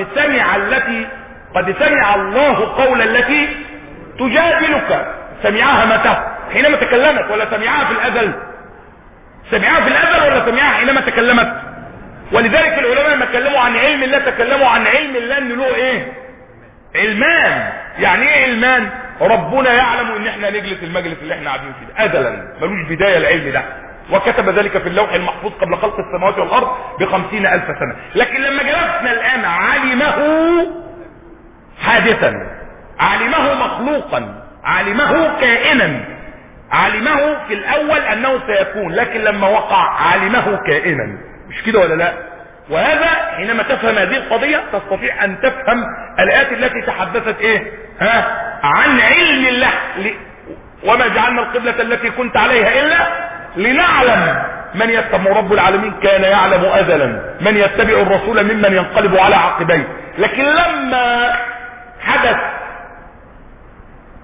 قد سمع الله قول التي تجادلك، سمعها متى؟ حينما تكلمت، ولا سمعها في الازل؟ سمعها في الازل ولا سمعها حينما تكلمت؟ ولذلك العلماء لما اتكلموا عن علم الله تكلموا عن علم الله ان له ايه؟ علمان. يعني ايه علمان؟ ربنا يعلم ان احنا نجلس المجلس اللي احنا قاعدين فيه ده ازلا، ملوش بدايه العلم ده، وكتب ذلك في اللوح المحفوظ قبل خلق السماوات والارض ب50,000 سنه. لكن لما جلسنا الان علمه حادثا، علمه مخلوقا، علمه كائنا، علمه في الاول انه سيكون، لكن لما وقع علمه كائنا، مش كده ولا لا؟ وهذا حينما تفهم هذه القضية تستطيع ان تفهم الايات التي تحدثت ايه؟ عن علم الله، وما جعلنا القبلة التي كنت عليها الا لنعلم من يتبع. رب العالمين كان يعلم ازلا من يتبع الرسول ممن ينقلب على عقبيه، لكن لما حدث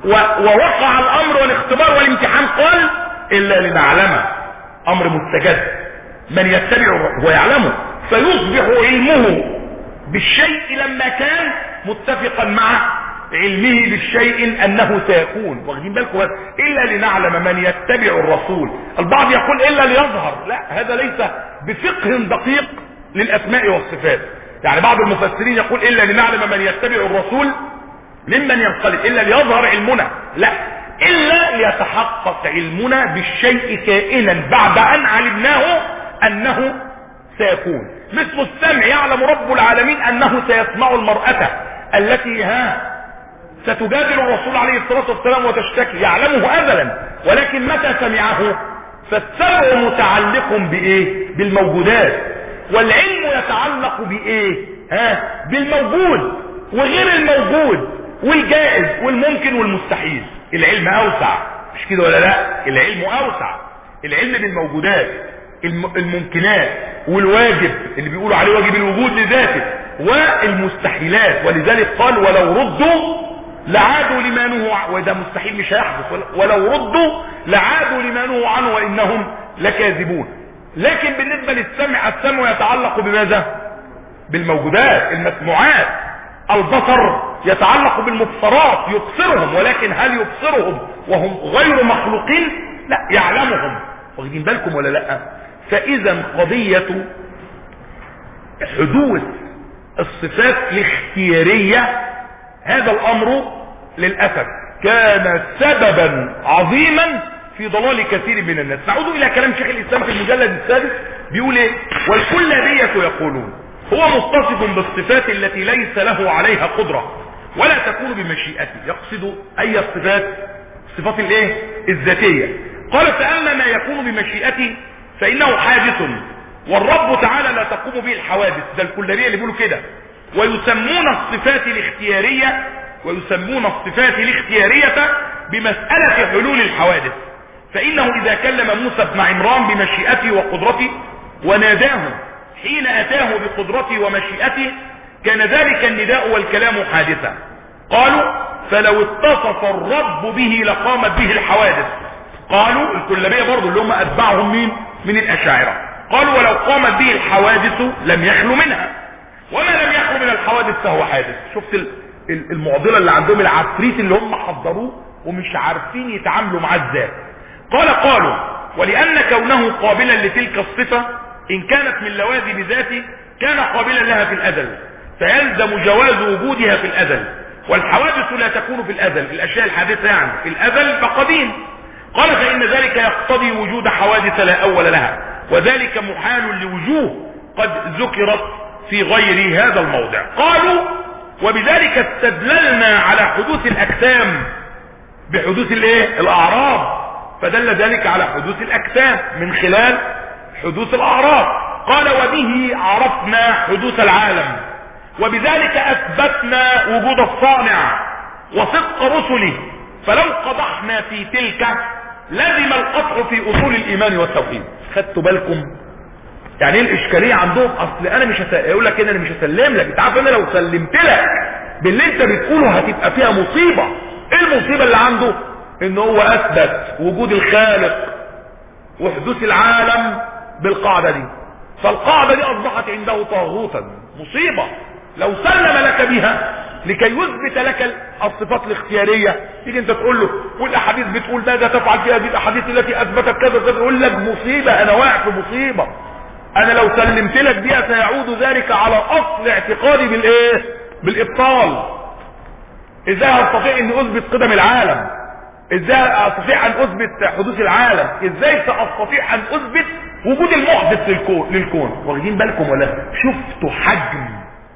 ووقع الامر والاختبار والامتحان قال الا لنعلم، امر مستجد، من يتبع هو يعلمه، فيصبح علمه بالشيء لما كان متفقا مع علمه بالشيء انه سيكون. واخدين بالكم؟ الا لنعلم من يتبع الرسول. البعض يقول الا ليظهر، لا، هذا ليس بفقه دقيق للاسماء والصفات. يعني بعض المفسرين يقول الا لنعلم من يتبع الرسول ممن ينقلب، الا ليظهر علمنا، لا، الا ليتحقق علمنا بالشيء كائنا بعد ان علمناه انه سيكون. مثل السمع، يعلم رب العالمين انه سيسمع المرأة التي ستجادل الرسول عليه الصلاة والسلام وتشتكي، يعلمه ازلا، ولكن متى سمعه؟ فالسمع متعلق بايه؟ بالموجودات، والعلم يتعلق بايه؟ بالموجود وغير الموجود والجائز والممكن والمستحيل. العلم اوسع، مش كده ولا لا؟ العلم اوسع، العلم بالموجودات، الممكنات، والواجب اللي بيقولوا عليه واجب الوجود لذاته، والمستحيلات. ولذلك قال ولو ردوا لعادوا لما نهوا عنه، وده مستحيل مش هيحدث، ولو ردوا لعادوا لما نهوا عنه وانهم لكاذبون. لكن بالنسبة للسمع، السمع يتعلق بماذا؟ بالموجودات، المسموعات. البصر يتعلق بالمبصرات، يبصرهم، ولكن هل يبصرهم وهم غير مخلوقين؟ لا، يعلمهم. واخدين بالكم ولا لا؟ فاذا قضية حدوث الصفات الاختيارية، هذا الامر للأسف كان سببا عظيما في ضلال كثير من الناس. نعود الى كلام شيخ الاسلام في المجلد السادس، بيقول ايه؟ والكلابية يقولون هو متصف بالصفات التي ليس له عليها قدرة ولا تكون بمشيئته. يقصد اي الصفات؟ صفات الايه؟ الذاتية. قال فاما ما يكون بمشيئته فانه حادث، والرب تعالى لا تقوم به الحوادث. ده الكلابية اللي بيقولوا كده. ويسمون الصفات الاختيارية بمسألة حلول الحوادث. فإنه إذا كلم موسى بن عمران بمشيئته وقدرته وناداه حين أتاه بقدرته ومشيئته، كان ذلك النداء والكلام حادثا. قالوا فلو اتصف الرب به لقامت به الحوادث. قالوا الكلابية برضو اللي هم أتباعهم من الأشاعرة، قالوا ولو قامت به الحوادث لم يخلو منها، وما لم يخلو من الحوادث فهو حادث. شفت المعضلة اللي عندهم، العفريت اللي هم حضروه ومش عارفين يتعاملوا معاه ازاي. قالوا ولأن كونه قابلا لتلك الصفة إن كانت من لوازم ذاته كان قابلا لها في الأزل، فيلزم جواز وجودها في الأزل، والحوادث لا تكون في الأزل، الأشياء الحادثة يعني في الأزل فقديم. قال فإن ذلك يقتضي وجود حوادث لا أول لها، وذلك محال لوجوه قد ذكرت في غير هذا الموضع. قالوا وبذلك استدللنا على حدوث الأجسام بحدوث الايه؟ الأعراض، فدل ذلك على حدوث الأجسام من خلال حدوث الأعراض. قال وبه عرفنا حدوث العالم، وبذلك أثبتنا وجود الصانع وصدق رسله، فلو قضحنا في تلك لزم القطع في أصول الإيمان والتوحيد. خدتوا بالكم يعني ايه الإشكالية عندهم؟ أصل أنا مش يقول لك أنا مش هسلم لك، انت عارف أنا لو سلمت لك باللي انت بتقوله هتبقى فيها مصيبة. ايه المصيبة اللي عنده؟ ان هو اثبت وجود الخالق وحدوث العالم بالقاعدة دي، فالقاعدة دي اصبحت عنده طاغوتا، مصيبة. لو سلم لك بها لكي يثبت لك الصفات الاختيارية، تيجي انت تقول له والاحاديث بتقول ماذا تفعل في هذه الاحاديث التي اثبتت كذا كذا، يقول لك مصيبة، انا واقع في مصيبة، انا لو سلمت لك بها سيعود ذلك على اصل اعتقادي بالايه؟ بالابطال. ازاي استطيع ان اثبت قدم العالم؟ ازاي استطيع ان اثبت حدوث العالم؟ ازاي ساستطيع ان اثبت وجود المحدث للكون؟ واخدين بالكم ولا؟ شفتوا حجم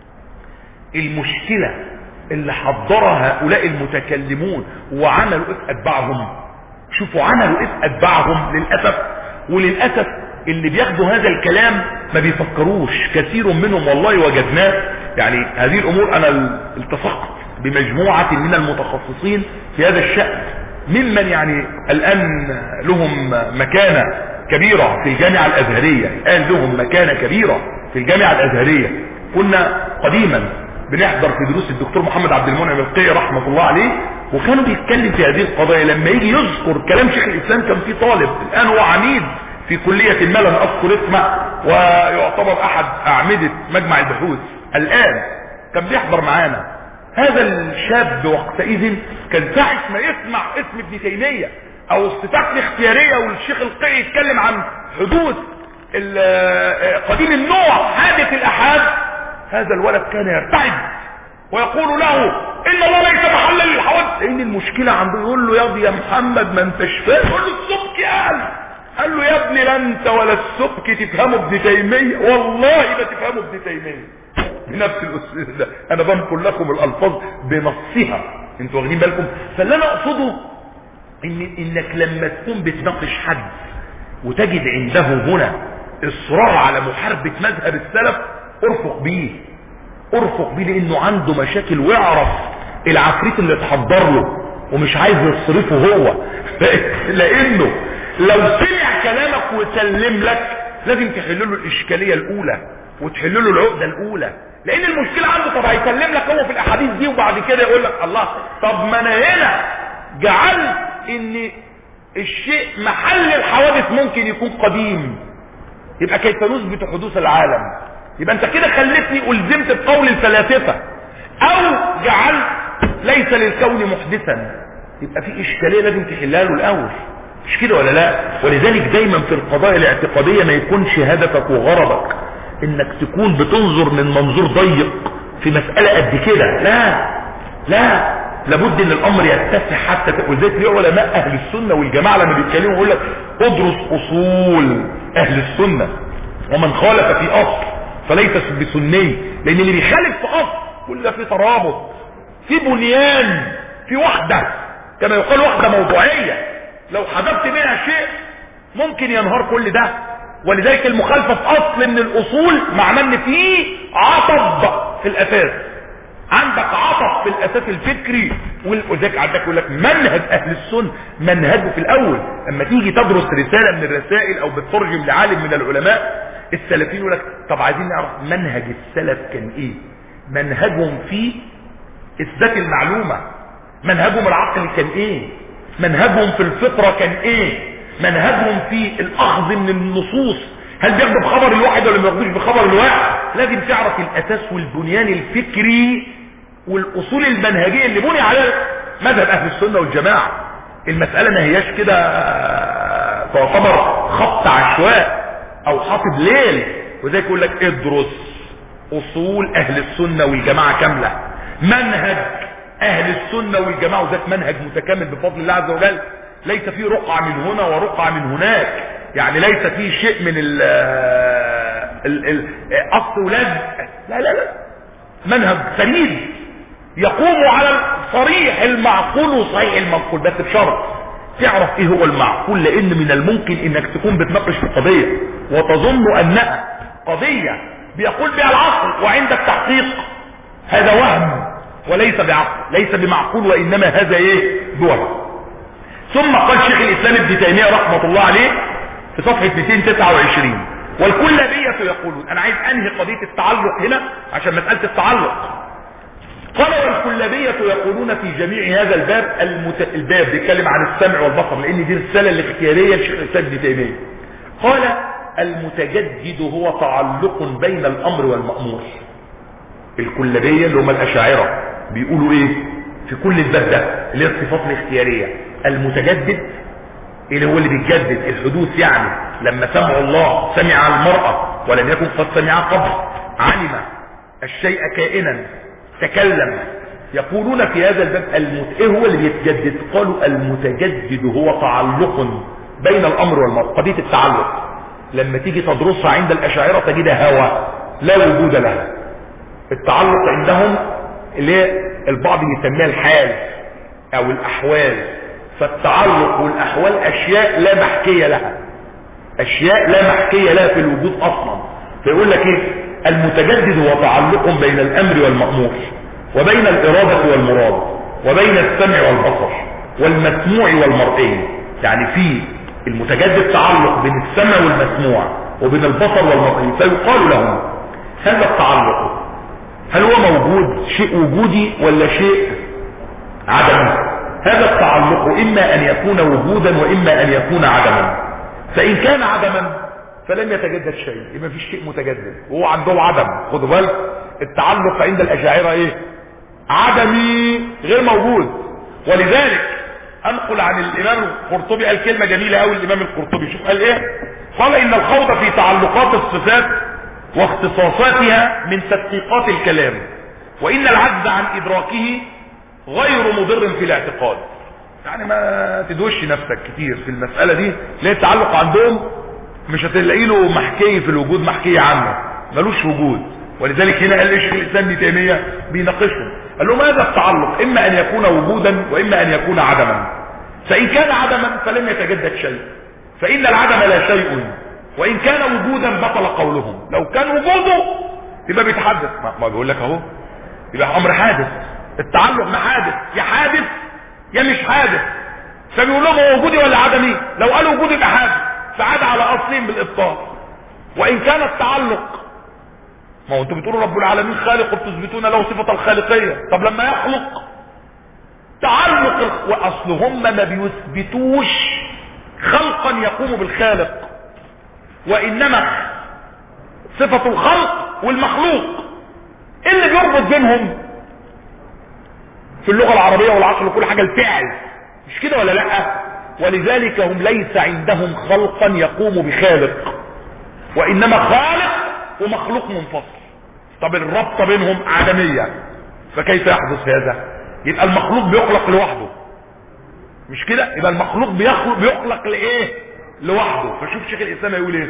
المشكلة اللي حضرها هؤلاء المتكلمون وعملوا ايه اتباعهم؟ شوفوا عملوا ايه اتباعهم. وللأسف اللي بياخدوا هذا الكلام ما بيفكروش، كثير منهم والله وجدناه. يعني هذه الامور انا التصقت بمجموعة من المتخصصين في هذا الشأن، ممن يعني الان لهم مكانة كبيرة في الجامعة الازهرية، الان لهم مكانة كبيرة في الجامعة الازهرية. كنا قديما بنحضر في دروس الدكتور محمد عبد المنعم القيعي رحمة الله عليه، وكانوا بيتكلم في هذه القضايا. لما يجي يذكر كلام شيخ الاسلام، كان في طالب الان هو عميد في كلية ما لم اذكر اسمه، ويعتبر احد اعمدة مجمع البحوث الان، كان بيحضر معانا. هذا الشاب وقتئذ كان ساعة ما يسمع اسم ابن تيمية او الصفات الاختيارية والشيخ القيعي يتكلم عن حدوث قديم النوع حادث الاحاد، هذا الولد كان يرتعد ويقول له ان الله ليس محلا للحوادث، لان المشكلة عنده. يقول له يا محمد ما انتش فاهم. يقول له السبكي قال له يا ابني لا انت ولا السبكي تفهموا ابن تيمية، والله ما تفهموا ابن تيمية بنفس الاسلوب ده. انا بنقل لكم الالفاظ بنصها، انتوا واخدين بالكم؟ فاللي انا اقصده انك لما تكون بتناقش حد وتجد عنده هنا اصرار على محاربة مذهب السلف، ارفق بيه لانه عنده مشاكل، واعرف العفريت اللي اتحضر له ومش عايز يصرفه هو لانه لو سمع كلامك وسلم لك لازم تحل له الاشكالية الاولى وتحل له العقدة الاولى، لان المشكلة عنده. طب هيسلم لك هو في الاحاديث دي وبعد كده يقول لك الله، طب ما انا هنا جعلت ان الشيء محل الحوادث ممكن يكون قديم، يبقى كيف نثبت حدوث العالم؟ يبقى انت كده خلتني الزمت بقول الفلاسفة، او جعلت ليس للكون محدثا، يبقى في اشكالية لازم تحلها له الاول، مش كده ولا لا؟ ولذلك دايما في القضايا الاعتقادية ما يكونش هدفك وغرضك انك تكون بتنظر من منظور ضيق في مسألة قد كده، لا لابد ان الامر يتسع حتى. ولذلك في علماء اهل السنة والجماعة لما بيتكلموا يقول لك ادرس اصول اهل السنة، ومن خالف في اصل فليس بسني، لان اللي بيخالف في اصل كل ده في ترابط، في بنيان، في وحدة، كما يقال وحدة موضوعية، لو حذفت منها شيء ممكن ينهار كل ده. ولذلك المخالفة في اصل من الاصول معناه ان في عطب في الاساس، عندك عطب في الاساس الفكري، وذلك عندك يقول لك منهج اهل السنة، منهجه في الاول لما تيجي تدرس رسالة من الرسائل او بتترجم لعالم من العلماء السلفيين يقول لك طب عايزين نعرف منهج السلف كان ايه، منهجهم في اثبات المعلومة، منهجهم العقل كان ايه، منهجهم في الفطرة كان ايه، منهجهم في الاخذ من النصوص، هل بياخدوا بخبر الواحد ولا ما بياخدوش بخبر الواحد؟ لازم تعرف الاساس والبنيان الفكري والاصول المنهجية اللي بني على مذهب اهل السنة والجماعة. المسألة ما هياش كده تعتبر خط عشواء او حاطب ليل. وذلك يقول لك ادرس اصول اهل السنة والجماعة كاملة، منهج اهل السنة والجماعة، وذات منهج متكامل بفضل الله عز وجل، ليس فيه رقعة من هنا ورقعة من هناك، يعني ليس فيه شيء من اصل ولاد، لا منهج فريد يقوم على صريح المعقول وصحيح المنقول، بس بشرط تعرف ايه هو المعقول، لان من الممكن انك تكون بتناقش في قضية وتظن انها قضية بيقول بها العقل وعندك تحقيق، هذا وهم وليس بعقل، ليس بمعقول، وانما هذا ايه؟ بوهم. ثم قال شيخ الاسلام ابن تيمية رحمة الله عليه في صفحة 229 والكلابية يقولون، انا عايز انهي قضية التعلق هنا عشان مسألة التعلق. قال والكلابية يقولون في جميع هذا الباب، الباب بيتكلم عن السمع والبصر، لان دي رسالة الاختيارية لشيخ الاسلام ابن تيمية. قال المتجدد هو تعلق بين الامر والمأمور. الكلابية اللي هم الاشاعرة بيقولوا ايه في كل الباب ده اللي هي الصفات الاختيارية؟ المتجدد اللي هو اللي بيتجدد الحدوث، يعني لما سمع الله سمع المرأة ولم يكن قد سمع قبل، علم الشيء كائنا، تكلم. يقولون في هذا الباب ايه هو اللي بيتجدد؟ قالوا المتجدد هو تعلق بين الامر والمرء. قضية التعلق لما تيجي تدرسها عند الاشاعرة تجدها هوى لا وجود لها. التعلق عندهم اللي البعض يسميها الحال او الاحوال، فالتعلق والاحوال اشياء لا محكية لها، اشياء لا محكية لها في الوجود اصلا. فيقول لك ايه؟ المتجدد هو تعلق بين الامر والمأمور وبين الارادة والمراد وبين السمع والبصر والمسموع والمرئي. يعني في المتجدد تعلق بين السمع والمسموع وبين البصر والمرئي. فيقال لهم هذا التعلق هل هو موجود شيء وجودي ولا شيء عدمي؟ هذا التعلق إما أن يكون وجودا وإما أن يكون عدما. فإن كان عدما فلم يتجدد شيء، يبقى مفيش شيء متجدد، وهو عندهم عدم. خدوا بالك، التعلق عند الأشاعرة ايه؟ عدمي غير موجود. ولذلك انقل عن الامام القرطبي، قال كلمة جميلة قوي الامام القرطبي، شوف قال ايه؟ قال ان الخوض في تعلقات الصفات واختصاصاتها من تدقيقات الكلام، وان العجز عن ادراكه غير مضر في الاعتقاد. يعني ما تدوش نفسك كتير في المسألة دي، لان التعلق عندهم مش هتلاقي له محكي في الوجود، محكي عنه ملوش وجود. ولذلك هنا قال الشيخ الاسلام ابن تيمية بيناقشهم، قال لهم هذا التعلق اما ان يكون وجودا واما ان يكون عدما. فان كان عدما فلم يتجدد شيء، فان العدم لا شيء، وان كان وجودا بطل قولهم. لو كان وجوده يبقى بيتحدث، ما بيقول لك اهو، يبقى امر حادث. التعلق ما حادث، يا حادث يا مش حادث. فبيقول لهم هو وجودي ولا عدمي؟ لو قالوا وجودي يبقى حادث، فعاد على اصلين بالابطال. وان كان التعلق، ما هو انتوا بتقولوا رب العالمين خالق وبتثبتون له صفة الخالقية، طب لما يخلق تعلق، واصل هم ما بيثبتوش خلقا يقوم بالخالق، وانما صفة الخلق والمخلوق. اللي بيربط بينهم في اللغة العربية والعقل وكل حاجة الفعل، مش كده ولا لا؟ ولذلك هم ليس عندهم خلقا يقوم بخالق، وانما خالق ومخلوق منفصل. طب الربط بينهم عدمية، فكيف يحدث هذا؟ يبقى المخلوق بيخلق لوحده، مش كده؟ يبقى المخلوق بيخلق لايه؟ لوحده. فشوف شيخ الاسلام يقول ايه؟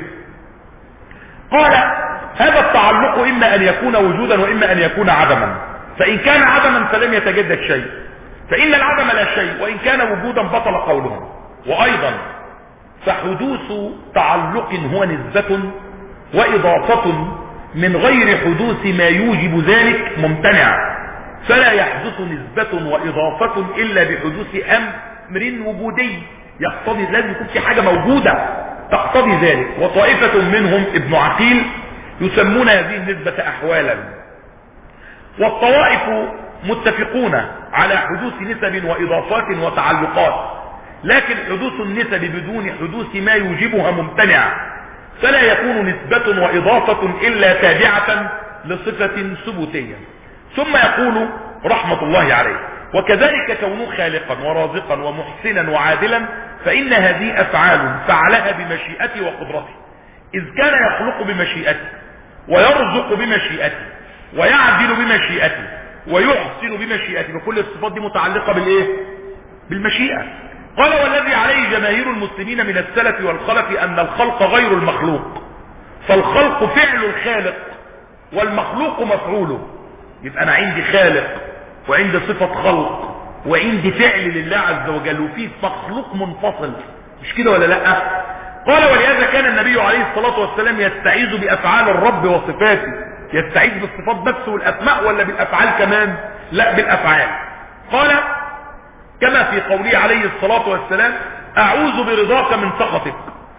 قال هذا التعلق اما ان يكون وجودا واما ان يكون عدما. فان كان عدما فلم يتجدد شيء، فان العدم لا شيء، وان كان وجودا بطل قولهم. وايضا فحدوث تعلق هو نسبة واضافة من غير حدوث ما يوجب ذلك ممتنع، فلا يحدث نسبة واضافة الا بحدوث امر وجودي يقتضي، لازم يكون في حاجة موجودة تقتضي ذلك. وطائفة منهم ابن عقيل يسمون هذه النسبة احوالا. والطوائف متفقون على حدوث نسب واضافات وتعلقات، لكن حدوث النسب بدون حدوث ما يوجبها ممتنع، فلا يكون نسبة واضافة الا تابعة لصفة ثبوتية. ثم يقول رحمة الله عليه: وكذلك كونه خالقا ورازقا ومحسنا وعادلا، فإن هذه أفعال فعلها بمشيئته وقدرته، إذ كان يخلق بمشيئته ويرزق بمشيئته ويعدل بمشيئته ويحسن بمشيئته، وكل الصفات دي متعلقة بالإيه؟ بالمشيئة. قال: والذي عليه جماهير المسلمين من السلف والخلف أن الخلق غير المخلوق، فالخلق فعل الخالق والمخلوق مفعوله. يبقى أنا عندي خالق وعندي صفة خلق وعندي فعل لله عز وجل، وفيه مخلوق منفصل، مش كده ولا لا؟ قال: ولهذا كان النبي عليه الصلاة والسلام يستعيذ بأفعال الرب وصفاته. يستعيذ بالصفات بس والأسماء ولا بالأفعال كمان؟ لا، بالأفعال. قال كما في قوله عليه الصلاة والسلام: أعوذ برضاك من سخطك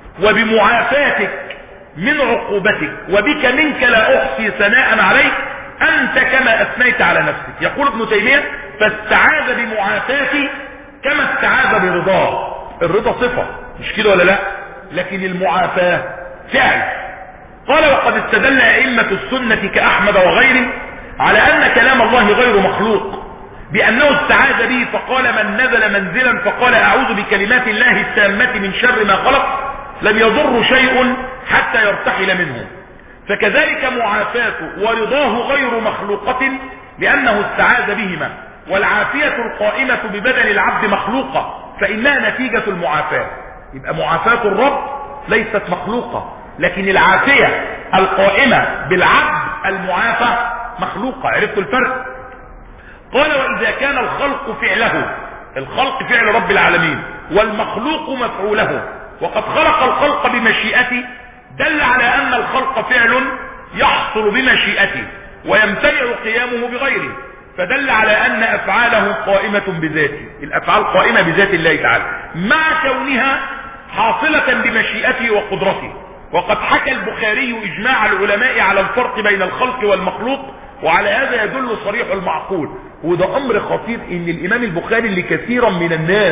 وبمعافاتك من عقوبتك وبك منك لا أحصي ثناء عليك أنت كما أثنيت على نفسك. يقول ابن تيمية: فاستعاذ بمعافاتي كما استعاذ برضاه. الرضا صفة، مش كده ولا لا؟ لكن المعافاة فعل. قال: وقد استدل أئمة السنة كأحمد وغيره على أن كلام الله غير مخلوق بأنه استعاذ به، فقال: من نزل منزلا فقال أعوذ بكلمات الله التامة من شر ما خلق لم يضر شيء حتى يرتحل منه. فكذلك معافاته ورضاه غير مخلوقة لأنه استعاذ بهما، والعافية القائمة ببدن العبد مخلوقة فإنها نتيجة المعافاة. يبقى معافاة الرب ليست مخلوقة، لكن العافية القائمة بالعبد المعافى مخلوقة. عرفتوا الفرق؟ قال: وإذا كان الخلق فعله، الخلق فعل رب العالمين، والمخلوق مفعوله، وقد خلق الخلق بمشيئته، دل على أن الخلق فعل يحصل بمشيئته ويمتنع قيامه بغيره، فدل على أن أفعاله قائمة بذاته. الأفعال قائمة بذات الله تعالى مع كونها حاصلة بمشيئته وقدرته. وقد حكى البخاري إجماع العلماء على الفرق بين الخلق والمخلوق، وعلى هذا يدل صريح المعقول. وده امر خطير، ان الامام البخاري اللي كثيرا من الناس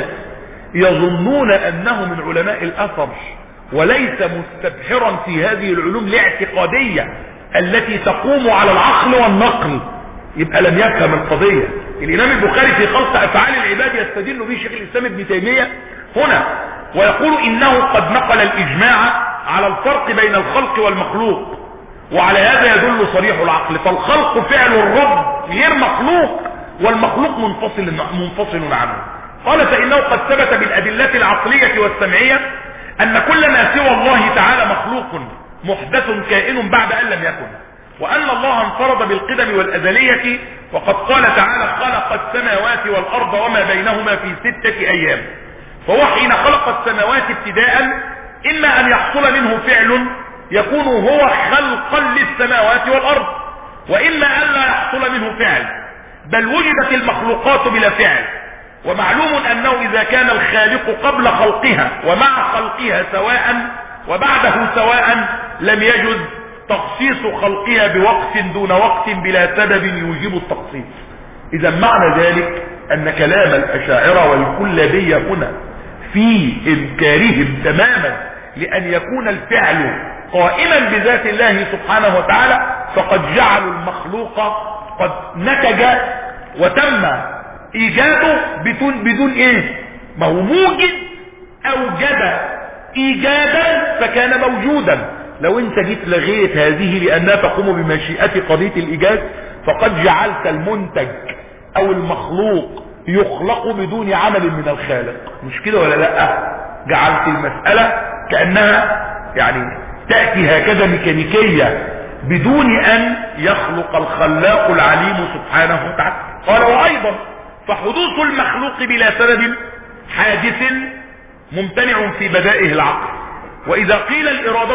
يظنون انه من علماء الاثر وليس مستبحرا في هذه العلوم الاعتقادية التي تقوم على العقل والنقل، يبقى لم يفهم القضية. الامام البخاري في خلق افعال العباد يستدل به شيخ الاسلام ابن تيمية هنا، ويقول انه قد نقل الاجماع على الفرق بين الخلق والمخلوق، وعلى هذا يدل صريح العقل، فالخلق فعل الرب غير مخلوق، والمخلوق منفصل عنه. قال فانه قد ثبت بالادلة العقلية والسمعية ان كل ما سوى الله تعالى مخلوق محدث كائن بعد ان لم يكن، وان الله انفرد بالقدم والازلية، وقد قال تعالى خلق السماوات والارض وما بينهما في 6 ايام. فهو حين خلق السماوات ابتداء اما ان يحصل منه فعل يكون هو خلقا للسماوات والارض، واما ان لا يحصل منه فعل، بل وجدت المخلوقات بلا فعل. ومعلوم انه اذا كان الخالق قبل خلقها ومع خلقها سواء وبعده سواء لم يجد تخصيص خلقها بوقت دون وقت بلا سبب يوجب التخصيص. اذا معنى ذلك ان كلام الاشاعرة والكلابية هنا في انكارهم تماما لان يكون الفعل قائما بذات الله سبحانه وتعالى، فقد جعلوا المخلوق قد نتج وتم ايجاده بدون ايه؟ ما هو موجد اوجد ايجادا فكان موجودا. لو انت جيت لغيت هذه لانها تقوم بمشيئة قضية الايجاد، فقد جعلت المنتج او المخلوق يخلق بدون عمل من الخالق، مش كده ولا لا؟ جعلت المسألة كأنها يعني تأتي هكذا ميكانيكية بدون ان يخلق الخلاق العليم سبحانه وتعالى. قال وايضا فحدوث المخلوق بلا سبب حادث ممتنع في بدائه العقل. واذا قيل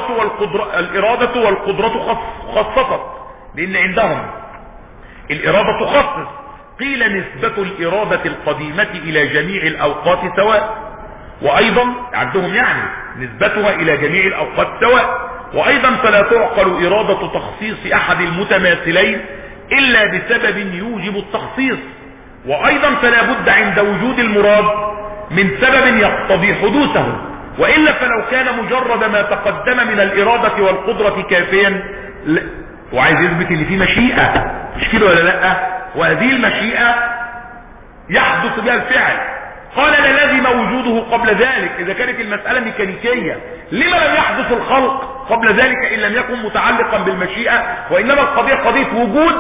الارادة والقدرة خصصت، لان عندهم الارادة تخصص، قيل نسبة الارادة القديمة الى جميع الاوقات سواء، وايضا عندهم يعني نسبتها الى جميع الاوقات سواء. وايضا فلا تعقل ارادة تخصيص احد المتماثلين الا بسبب يوجب التخصيص. وايضا فلا بد عند وجود المراد من سبب يقتضي حدوثه، وإلا فلو كان مجرد ما تقدم من الإرادة والقدرة كافيا. وعايز يثبت ان في مشيئة، مش كده ولا لا؟ وهذه المشيئة يحدث بها الفعل. قال لازم وجوده قبل ذلك إذا كانت المسألة ميكانيكية. لما لم يحدث الخلق قبل ذلك إن لم يكن متعلقا بالمشيئة، وإنما القضية قضية وجود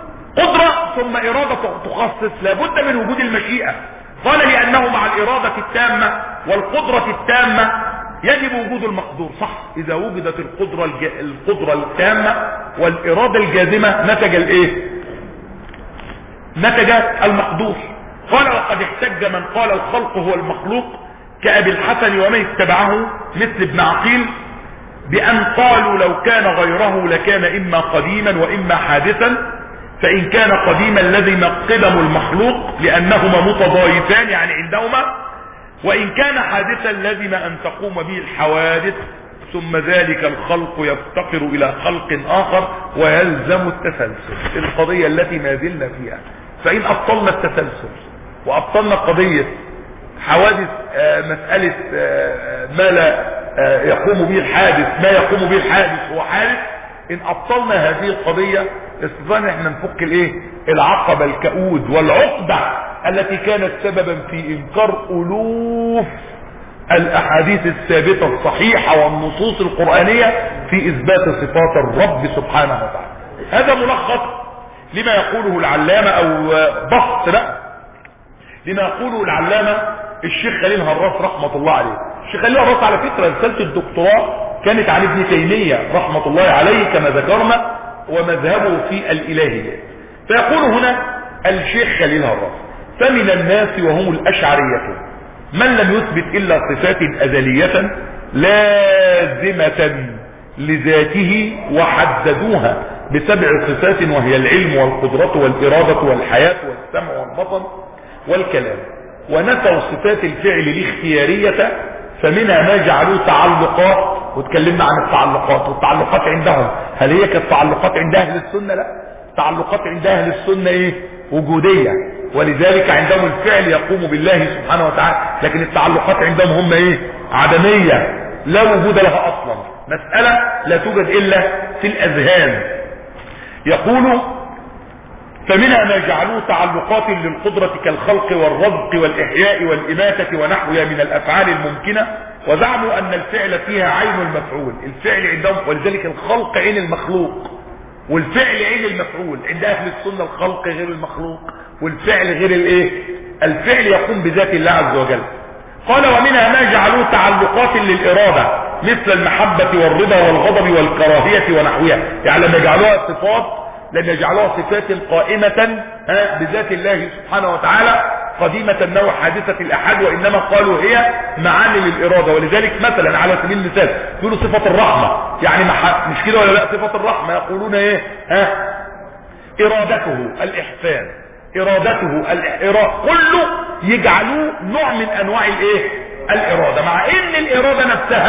قدرة ثم إرادة تخصص، لابد من وجود المشيئة. قال لأنه مع الإرادة التامة والقدرة التامة يجب وجود المقدور. صح، إذا وجدت القدرة التامة والإرادة الجازمة نتج الإيه؟ نتج المقدور. قال وقد احتج من قال الخلق هو المخلوق كأبي الحسن ومن اتبعه مثل ابن عقيل بأن قالوا لو كان غيره لكان إما قديما وإما حادثا، فإن كان قديما لزم قدم المخلوق لأنهما متضايفان يعني عندهما، وإن كان حادثا لزم أن تقوم به الحوادث، ثم ذلك الخلق يفتقر إلى خلق آخر ويلزم التسلسل. القضية التي ما زلنا فيها. فإن أبطلنا التسلسل وأبطلنا قضية حوادث مسألة ما لا يقوم به الحادث، ما يقوم به الحادث هو حادث، إن أبطلنا هذه القضية استطعنا احنا نفك الايه؟ العقبة الكؤود والعقدة التي كانت سببا في انكار الوف الاحاديث الثابتة الصحيحة والنصوص القرآنية في اثبات صفات الرب سبحانه وتعالى. هذا ملخص لما يقوله العلامة او بسط لا لما يقوله العلامة الشيخ خليل هراس رحمة الله عليه. الشيخ خليل هراس على فكرة رسالة الدكتوراه كانت عن ابن تيمية رحمة الله عليه كما ذكرنا، ومذهبه في الإلهية. فيقول هنا الشيخ خليل هراس فمن الناس وهم الأشعرية من لم يثبت إلا صفات أزلية لازمة لذاته وحددوها ب7 صفات، وهي العلم والقدرة والإرادة والحياة والسمع والبصر والكلام، ونفوا صفات الفعل الاختيارية، فمنها ما جعلوه تعلقات. وتكلمنا عن التعلقات، والتعلقات عندهم هل هي كانت تعلقات عند اهل السنة؟ لا، تعلقات عند اهل السنة ايه؟ وجودية، ولذلك عندهم الفعل يقوم بالله سبحانه وتعالى، لكن التعلقات عندهم هم ايه؟ عدمية لا وجود لها اصلا، مسألة لا توجد الا في الاذهان. يقول فمنها ما جعلوه تعلقات للقدرة كالخلق والرزق والإحياء والإماتة ونحوها من الأفعال الممكنة، وزعموا أن الفعل فيها عين المفعول. الفعل عندهم، ولذلك الخلق عين المخلوق والفعل عين المفعول. عند أهل السنة الخلق غير المخلوق والفعل غير الايه؟ الفعل يقوم بذات الله عز وجل. قال ومنها ما جعلوه تعلقات للإرادة مثل المحبة والرضا والغضب والكراهية ونحوها، يعني لما يجعلوها صفات لم يجعلوها صفات قائمة بذات الله سبحانه وتعالى قديمة النوع حادثة الأحد، وإنما قالوا هي معاني للإرادة. ولذلك مثلا على سبيل المثال يقولوا صفة الرحمة، يعني مش كده ولا لا؟ صفة الرحمة يقولون ايه؟ إرادته الإحسان، إرادته الإرادة، كله يجعلوه نوع من أنواع الايه؟ الإرادة، مع إن الإرادة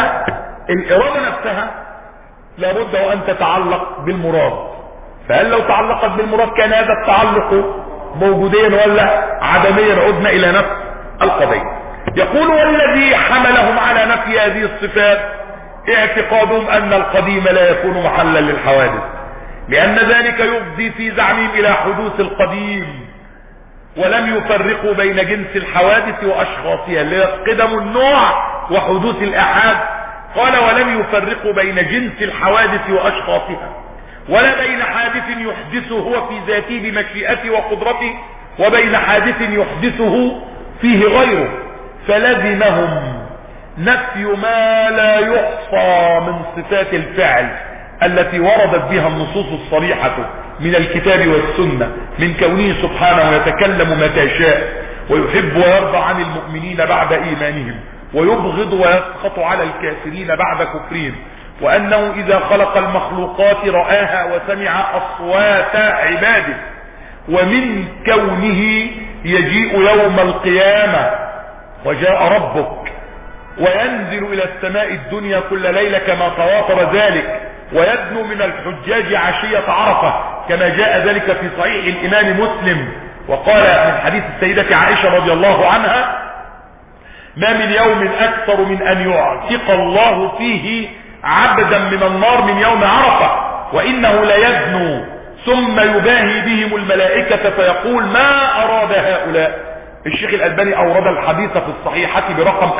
نفسها لابد وأن تتعلق بالمراد. فهل لو تعلقت بالمراد كان هذا التعلق موجوديا ولا عدميا؟ عدنا الى نفس القضية. يقول والذي حملهم على نفي هذه الصفات اعتقادهم ان القديم لا يكون محلا للحوادث، لان ذلك يفضي في زعمهم الى حدوث القديم، ولم يفرقوا بين جنس الحوادث واشخاصها، اللي هي قدم النوع وحدوث الاحاد. قال ولم يفرقوا بين جنس الحوادث واشخاصها، ولا بين حادث يحدثه هو في ذاته بمشيئته وقدرته وبين حادث يحدثه فيه غيره، فلزمهم نفي ما لا يحصى من صفات الفعل التي وردت بها النصوص الصريحة من الكتاب والسنة، من كونه سبحانه يتكلم متى شاء ويحب ويرضى عن المؤمنين بعد إيمانهم ويبغض ويسخط على الكافرين بعد كفرهم، وأنه إذا خلق المخلوقات رآها وسمع أصوات عباده، ومن كونه يجيء يوم القيامة وجاء ربك وينزل إلى السماء الدنيا كل ليلة كما تواتر ذلك، ويدنو من الحجاج عشية عرفة كما جاء ذلك في صحيح الإمام مسلم. وقال من حديث السيدة عائشة رضي الله عنها ما من يوم أكثر من أن يعتق الله فيه عبدا من النار من يوم عرفة، وإنه ليدنو ثم يباهي بهم الملائكة فيقول ما أراد هؤلاء. الشيخ الألباني أورد الحديث في الصحيحة برقم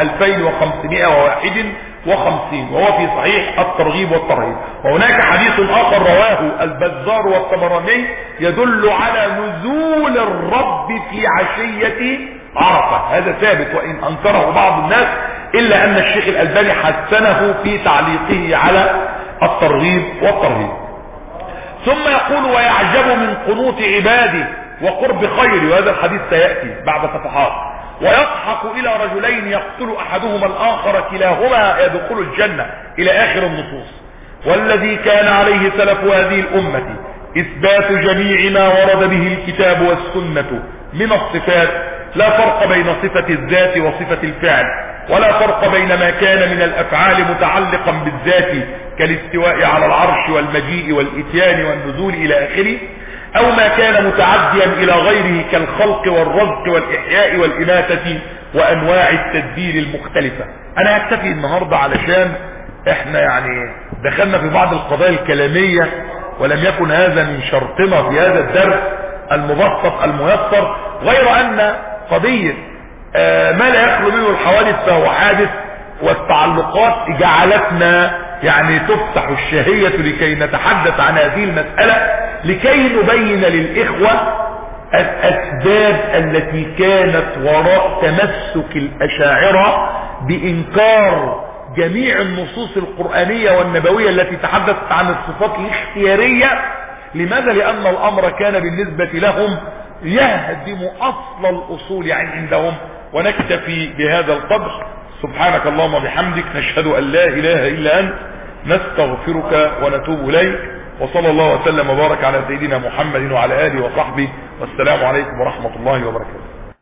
2551 وهو في صحيح الترغيب والترهيب. وهناك حديث آخر رواه البزار والطبراني يدل على نزول الرب في عشية عرفة، هذا ثابت وإن أنكره بعض الناس، إلا أن الشيخ الألباني حسنه في تعليقه على الترغيب والترهيب. ثم يقول ويعجب من قنوط عباده وقرب خير، وهذا الحديث سيأتي بعد صفحات، ويضحك إلى رجلين يقتل أحدهما الآخر كلاهما يدخل الجنة إلى آخر النصوص. والذي كان عليه سلف هذه الأمة إثبات جميع ما ورد به الكتاب والسنة من الصفات، لا فرق بين صفة الذات وصفة الفعل، ولا فرق بين ما كان من الأفعال متعلقا بالذات كالاستواء على العرش والمجيء والإتيان والنزول إلى آخره، أو ما كان متعديا إلى غيره كالخلق والرزق والإحياء والإماتة وأنواع التدبير المختلفة. أنا أكتفي النهاردة علشان احنا يعني دخلنا في بعض القضايا الكلامية، ولم يكن هذا من شرطنا في هذا الدرس المبسط الميسر، غير أن قضية ما لا يخلو منه الحوادث فهو حادث، والتعلقات جعلتنا يعني تفتح الشهية لكي نتحدث عن هذه المسألة، لكي نبين للإخوة الأسباب التي كانت وراء تمسك الأشاعرة بإنكار جميع النصوص القرآنية والنبوية التي تحدثت عن الصفات الاختيارية. لماذا؟ لأن الأمر كان بالنسبة لهم يهدم أصل الأصول يعني عندهم. ونكتفي بهذا القدر. سبحانك اللهم وبحمدك، نشهد أن لا إله إلا أنت، نستغفرك ونتوب إليك، وصلى الله وسلم وبارك على سيدنا محمد وعلى آله وصحبه، والسلام عليكم ورحمة الله وبركاته.